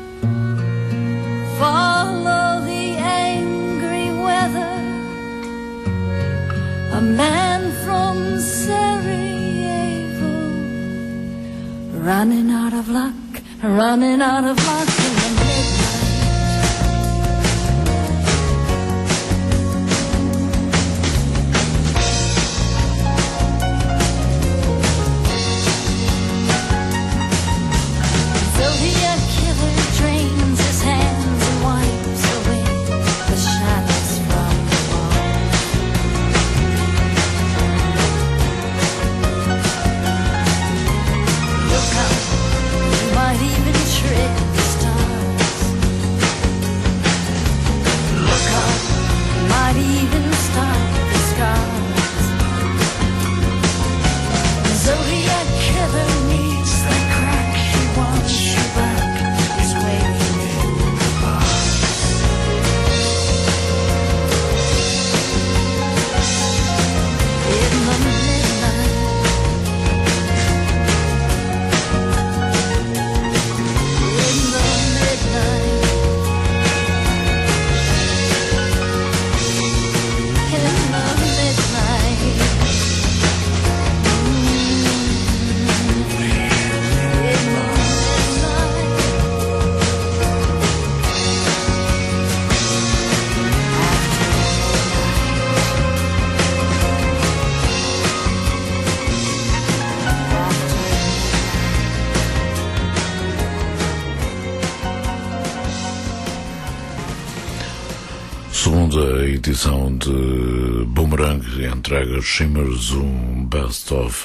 follow the angry weather. A man from Sarajevo, running out of luck in the midnight. Zodiac killer drains his hands and wipes away the shadows from the wall. Look up, you might even trick the stars. Look up, you might even stop the scars. The Zodiac killer needs that crack, he wants you back. He's waiting in the box. In the midnight. In the midnight. In the midnight. Segunda edição de Boomerang entrega Shimmers, um best-of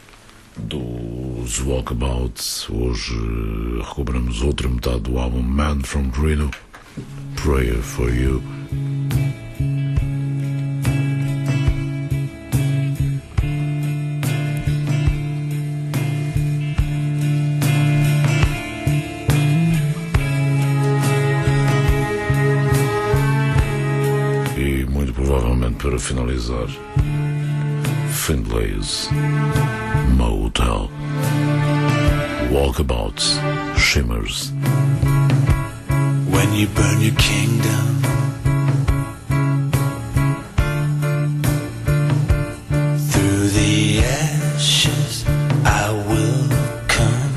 dos Walkabouts. Hoje recobramos outra metade do álbum Man from Reno, Prayer for You. E muito provavelmente para finalizar, Findlay's Motel, Walkabouts, Shimmers. When you burn your kingdom, through the ashes I will come.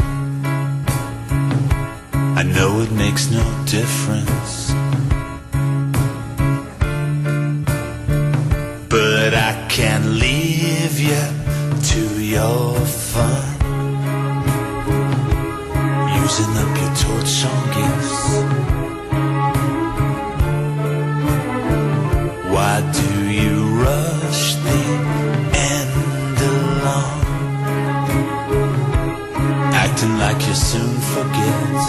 I know it makes no difference, but I can't leave you to your fun. Using up your torch song gifts. Why do you rush the end along? Acting like you soon forget.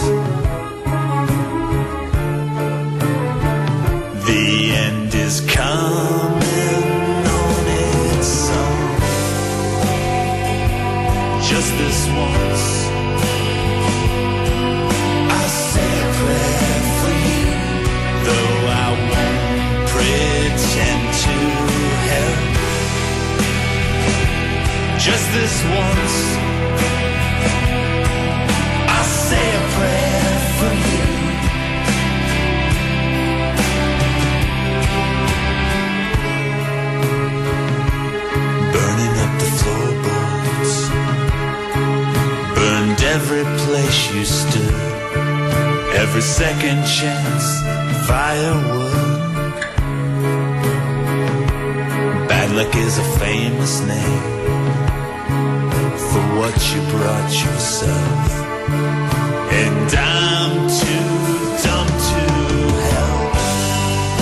The end is coming on its own. Just this once, I say a prayer for you, though I won't pretend to help. Just this once, I say a prayer for you. Burning up the floorboards, burned every place you stood, every second chance firewood. Bad luck is a famous name for what you brought yourself, and I'm too dumb to help.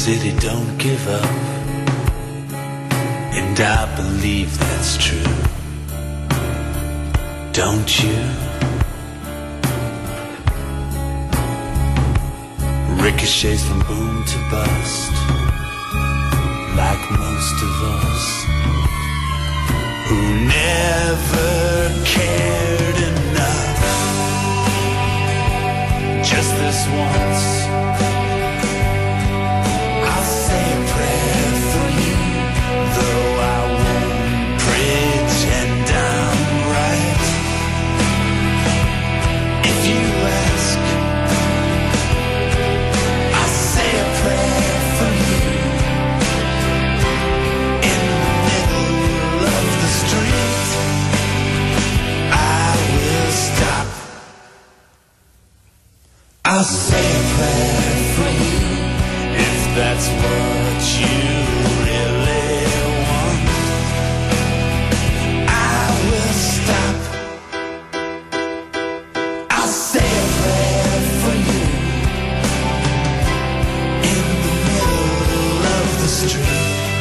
city don't give up, and I believe that's true. Don't you? Ricochets from boom to bust, like most of us who never cared enough. Just this once, I'll say a prayer for you, though I won't pretend I'm right. If you ask, I'll say a prayer for you in the middle of the street. I will stop. I'll say a prayer for you if that's what you really want. I will stop. I'll say a prayer for you in the middle of the street.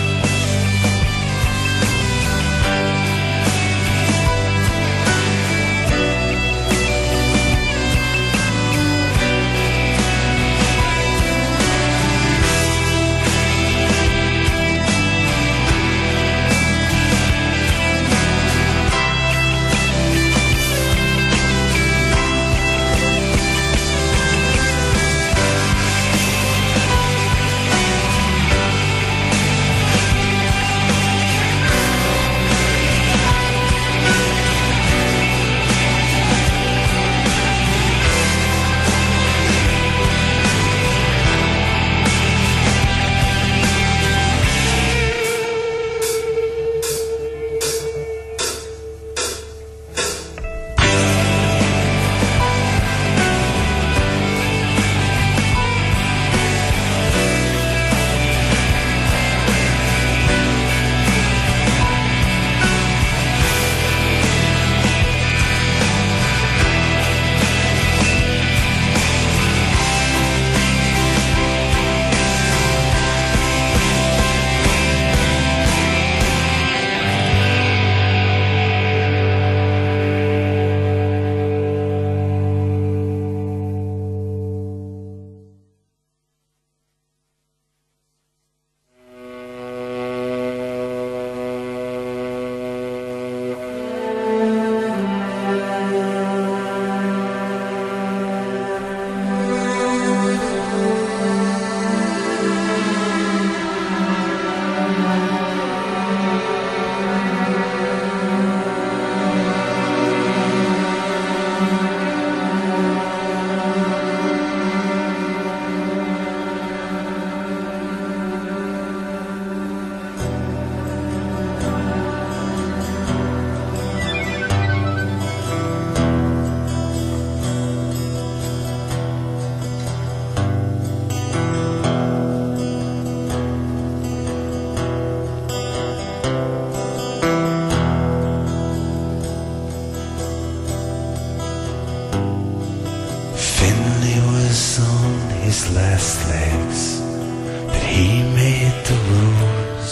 Finley was on his last legs, but he made the rules.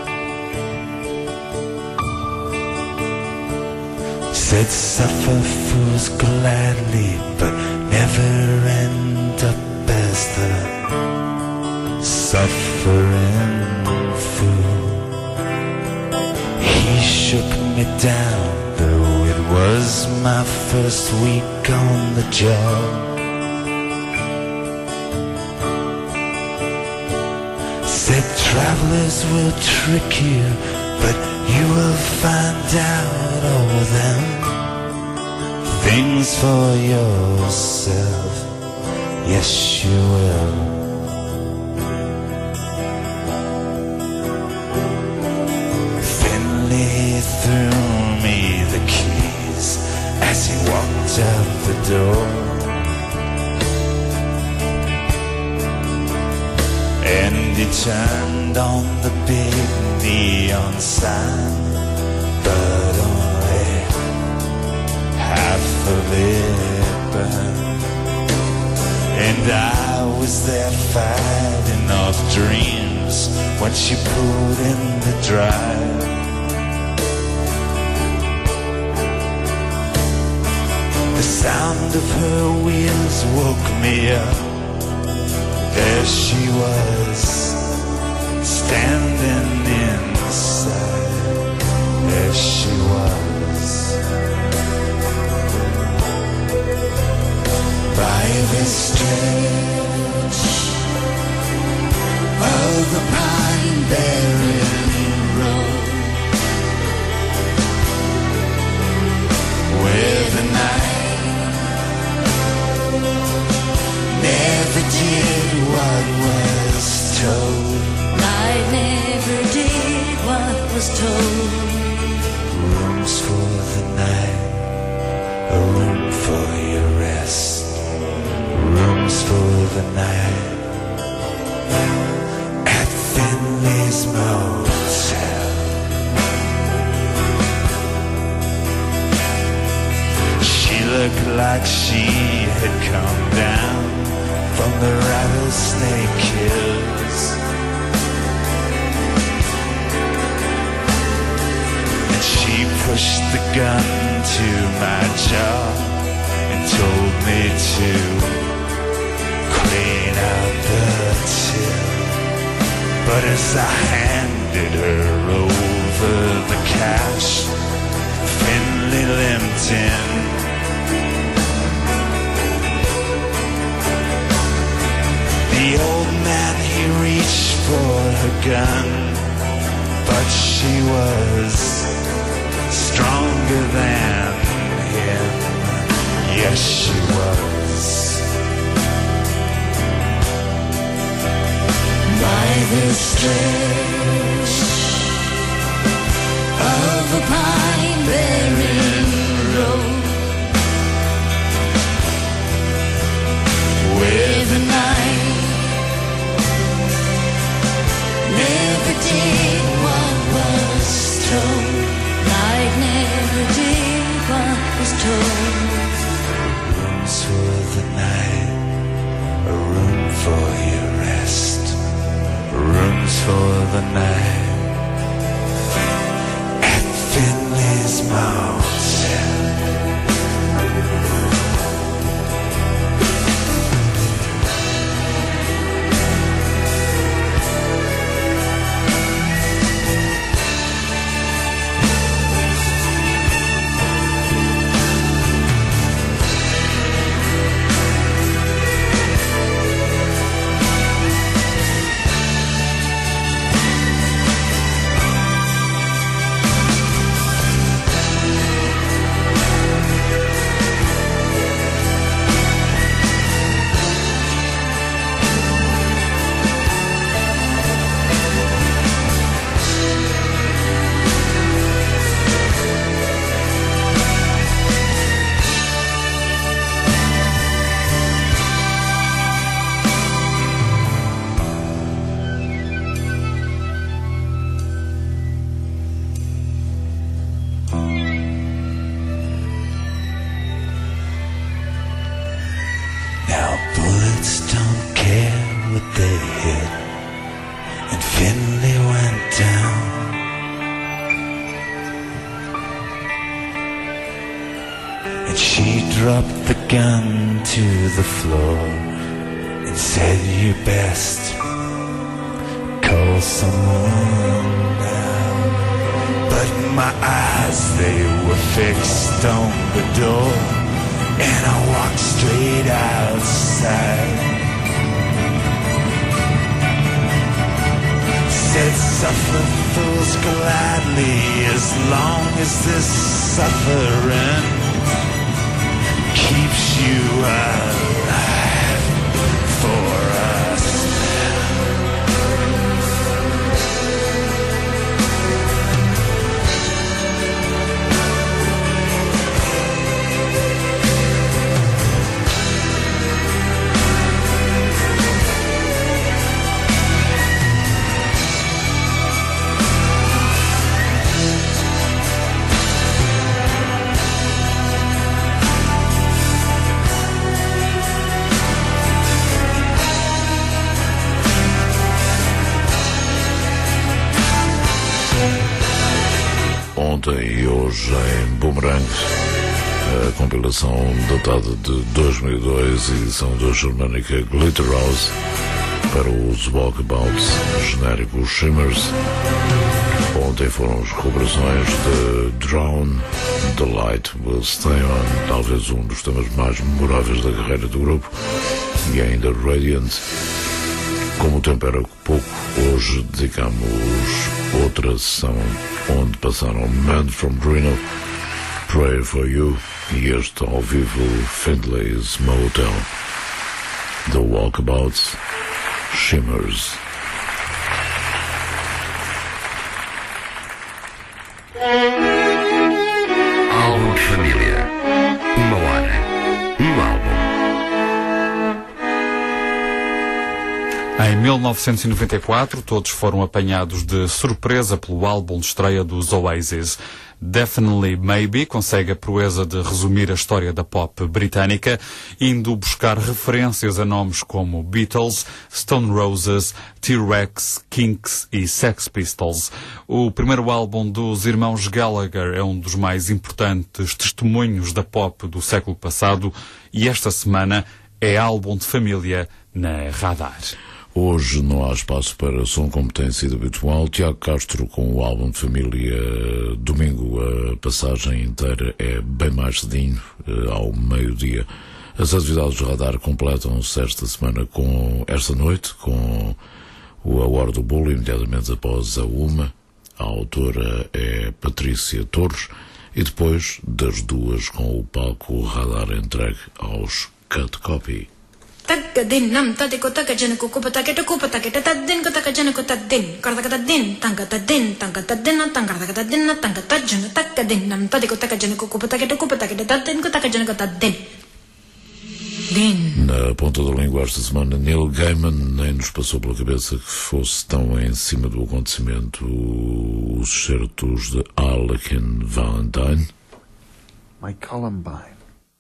Said suffer fools gladly, but never end up as the suffering fool. He shook me down, though it was my first week on the job. Said travelers will trick you, but you will find out all them things for yourself. Yes, you will. Finley threw me the keys as he walked out the door. And he turned on the big neon sign, but only half of it burned. And I was there fighting off dreams when she pulled in the drive. The sound of her wheels woke me up. There she was, standing inside. There she was. By the stretch of the pine-bearing road, where the night never did what was told. Night never did what was told. Rooms for the night, a room for your rest. Rooms for the night at Finley's Motel. She looked like she had come down from the Rattlesnake Hills, and she pushed the gun to my jaw and told me to clean out the till. But as I handed her over the cash, Finley limped in. The old man, he reached for her gun, but she was stronger than him. Yes, she was. By the stretch of a pine-bearing road, where the night never did what was told. Night never did what was told. Rooms for the night, a room for your rest. Rooms for the night at Finley's Motel. Now bullets don't care what they hit, and Finley went down. And she dropped the gun to the floor and said, "You best call someone now." But my eyes, they were fixed on the door, and I walked straight outside. Said, "Suffer fools gladly, as long as this suffering keeps you alive for us." ontem e hoje em Boomerang, a compilação datada de 2002, edição da germânica Glitterhouse, para os Walkabouts, genérico Shimmers. Ontem foram as recuperações de Drown, The Light Will Stay On, talvez um dos temas mais memoráveis da carreira do grupo, e ainda Radiant. Como o tempo era pouco, hoje dedicamos outra sessão onde passaram Man from Reno, Pray for You e este ao vivo Findlay's Motel, The Walkabouts, Shimmers. Álbum de família. Uma hora. Um álbum. Em 1994, todos foram apanhados de surpresa pelo álbum de estreia dos Oasis. Definitely Maybe consegue a proeza de resumir a história da pop britânica, indo buscar referências a nomes como Beatles, Stone Roses, T-Rex, Kinks e Sex Pistols. O primeiro álbum dos irmãos Gallagher é um dos mais importantes testemunhos da pop do século passado e esta semana é álbum de família na Radar. Hoje não há espaço para som como tem sido habitual. Tiago Castro com o álbum de família. Domingo a passagem inteira é bem mais cedinho, ao meio-dia. As atividades do Radar completam-se esta semana com esta noite, com a Hora do Bolo, imediatamente após a 1. A autora é Patrícia Torres e depois das 2 com o palco Radar entregue aos Cut Copy. Takadinam tadiko takajanako kupataketa kupataketa tadin kotakajanako tadin kartakatadin tankatadin tankatadin tankartakatadin tankatajana takadinam tadiko takajanako kupataketa kupataketa tadin kotakajanako tadin. Na ponta da língua esta semana, Neil Gaiman nem nos passou pela cabeça que fosse tão em cima do acontecimento os certos de Harlequin Valentine. My Columbine.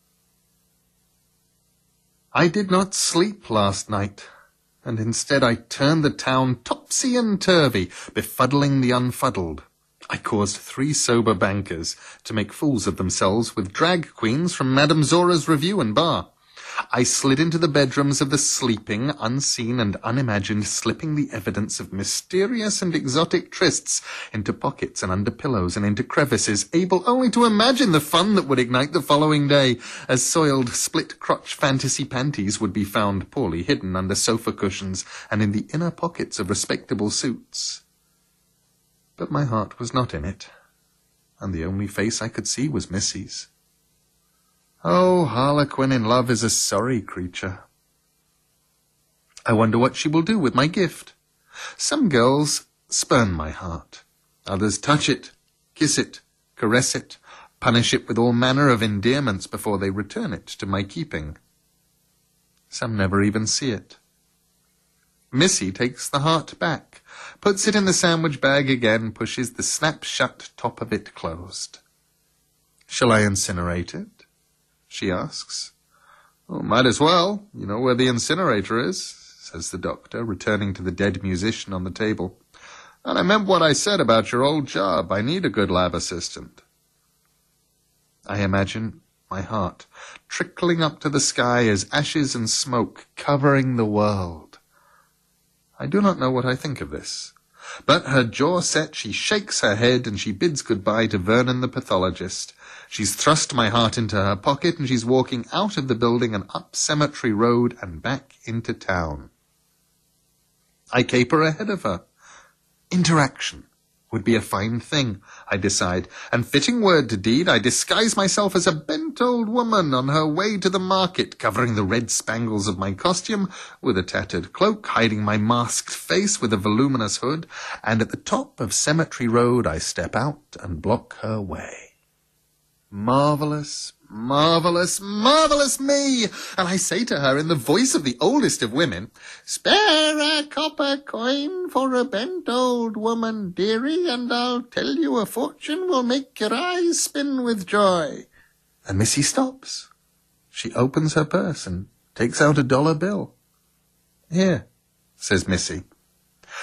I did not sleep last night, and instead I turned the town topsy and turvy, befuddling the unfuddled. I caused 3 sober bankers to make fools of themselves with drag queens from Madame Zora's Revue and Bar. I slid into the bedrooms of the sleeping, unseen and unimagined, slipping the evidence of mysterious and exotic trysts into pockets and under pillows and into crevices, able only to imagine the fun that would ignite the following day, as soiled split-crotch fantasy panties would be found poorly hidden under sofa cushions and in the inner pockets of respectable suits. But my heart was not in it, and the only face I could see was Missy's. Oh, Harlequin in love is a sorry creature. I wonder what she will do with my gift. Some girls spurn my heart. Others touch it, kiss it, caress it, punish it with all manner of endearments before they return it to my keeping. Some never even see it. Missy takes the heart back, puts it in the sandwich bag again, pushes the snap-shut top of it closed. Shall I incinerate it? She asks. Oh, might as well. You know where the incinerator is, says the doctor, returning to the dead musician on the table. And I meant what I said about your old job. I need a good lab assistant. I imagine my heart trickling up to the sky as ashes and smoke covering the world. I do not know what I think of this. But her jaw set, she shakes her head and she bids goodbye to Vernon the pathologist. She's thrust my heart into her pocket and she's walking out of the building and up Cemetery Road and back into town. I caper ahead of her. Interaction would be a fine thing, I decide, and fitting word to deed, I disguise myself as a bent old woman on her way to the market, covering the red spangles of my costume with a tattered cloak, hiding my masked face with a voluminous hood, and at the top of Cemetery Road I step out and block her way. Marvellous, marvellous, marvellous me! And I say to her in the voice of the oldest of women, spare a copper coin for a bent old woman, dearie, and I'll tell you a fortune will make your eyes spin with joy. And Missy stops. She opens her purse and takes out $1 bill. Here, says Missy.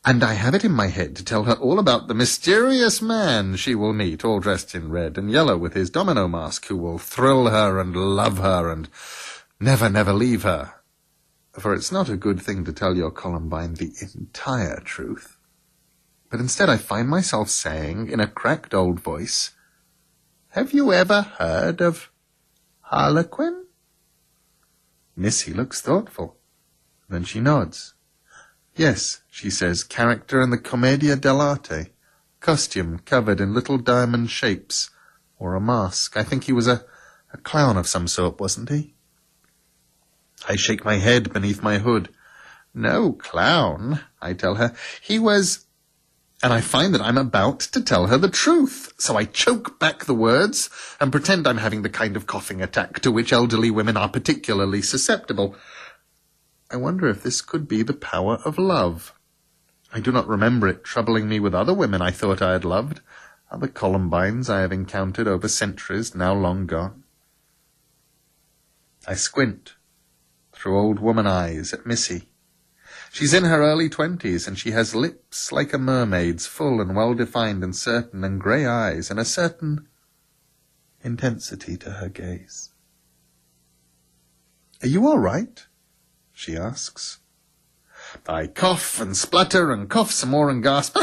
And I have it in my head to tell her all about the mysterious man she will meet, all dressed in red and yellow with his domino mask, who will thrill her and love her and never, never leave her. For it's not a good thing to tell your Columbine the entire truth. But instead I find myself saying, in a cracked old voice, "Have you ever heard of Harlequin?" Missy looks thoughtful. Then she nods. "Yes," she says, "character in the Commedia dell'arte. Costume covered in little diamond shapes. Or a mask. I think he was a clown of some sort, wasn't he?" I shake my head beneath my hood. "No clown," I tell her. "He was..." And I find that I'm about to tell her the truth. So I choke back the words and pretend I'm having the kind of coughing attack to which elderly women are particularly susceptible. I wonder if this could be the power of love. I do not remember it troubling me with other women I thought I had loved, other Columbines I have encountered over centuries now long gone. I squint through old woman eyes at Missy. She's in her early 20s, and she has lips like a mermaid's, full and well-defined and certain, and grey eyes, and a certain intensity to her gaze. "Are you all right?" she asks. I cough and splutter and cough some more and gasp.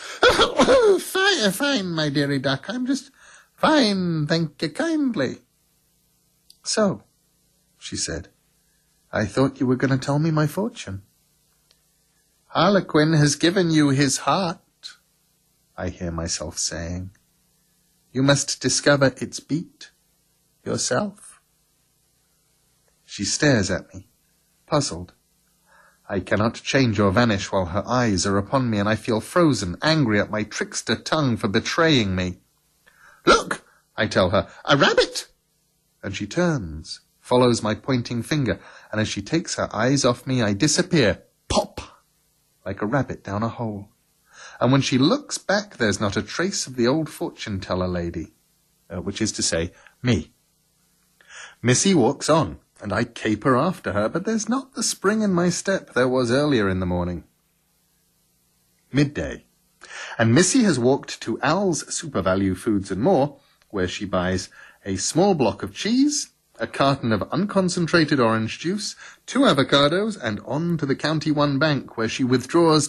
Fine, my dearie duck. I'm just fine, thank you kindly." "So," she said, "I thought you were going to tell me my fortune." "Harlequin has given you his heart," I hear myself saying. "You must discover its beat yourself." She stares at me, puzzled. I cannot change or vanish while her eyes are upon me, and I feel frozen, angry at my trickster tongue for betraying me. "Look," I tell her, "a rabbit!" And she turns, follows my pointing finger, and as she takes her eyes off me, I disappear, pop, like a rabbit down a hole. And when she looks back, there's not a trace of the old fortune-teller lady, which is to say, me. Missy walks on, and I caper after her, but there's not the spring in my step there was earlier in the morning. Midday, and Missy has walked to Al's SuperValue Foods and More, where she buys a small block of cheese, a carton of unconcentrated orange juice, 2 avocados, and on to the County One Bank, where she withdraws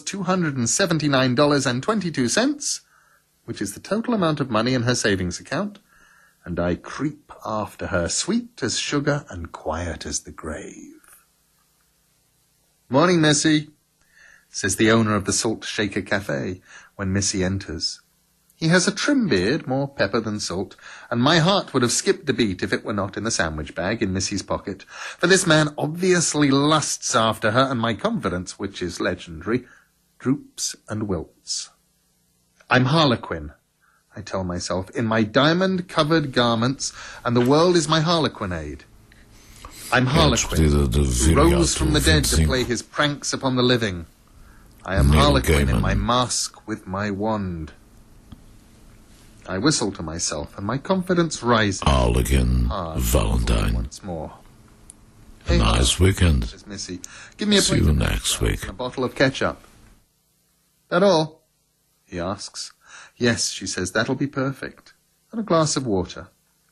$279.22, which is the total amount of money in her savings account, and I creep after her, sweet as sugar and quiet as the grave. "Morning, Missy," says the owner of the Salt Shaker Cafe when Missy enters. He has a trim beard, more pepper than salt, and my heart would have skipped a beat if it were not in the sandwich bag in Missy's pocket, for this man obviously lusts after her, and my confidence, which is legendary, droops and wilts. "I'm Harlequin," I tell myself, "in my diamond-covered garments, and the world is my Harlequinade. I'm Harlequin, who rose from the dead to play his pranks upon the living. I am Harlequin in my mask with my wand." I whistle to myself, and my confidence rises. Harlequin Valentine. Once more. A nice weekend. Says Missy. "Give me a See plate you of next week. and a bottle of ketchup." "That all?" he asks. "Yes," she says, "that'll be perfect. And a glass of water."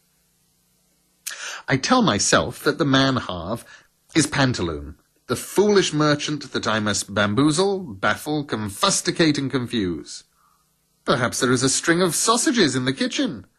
I tell myself that the man Harve is Pantaloon, the foolish merchant that I must bamboozle, baffle, confusticate, and confuse. Perhaps there is a string of sausages in the kitchen,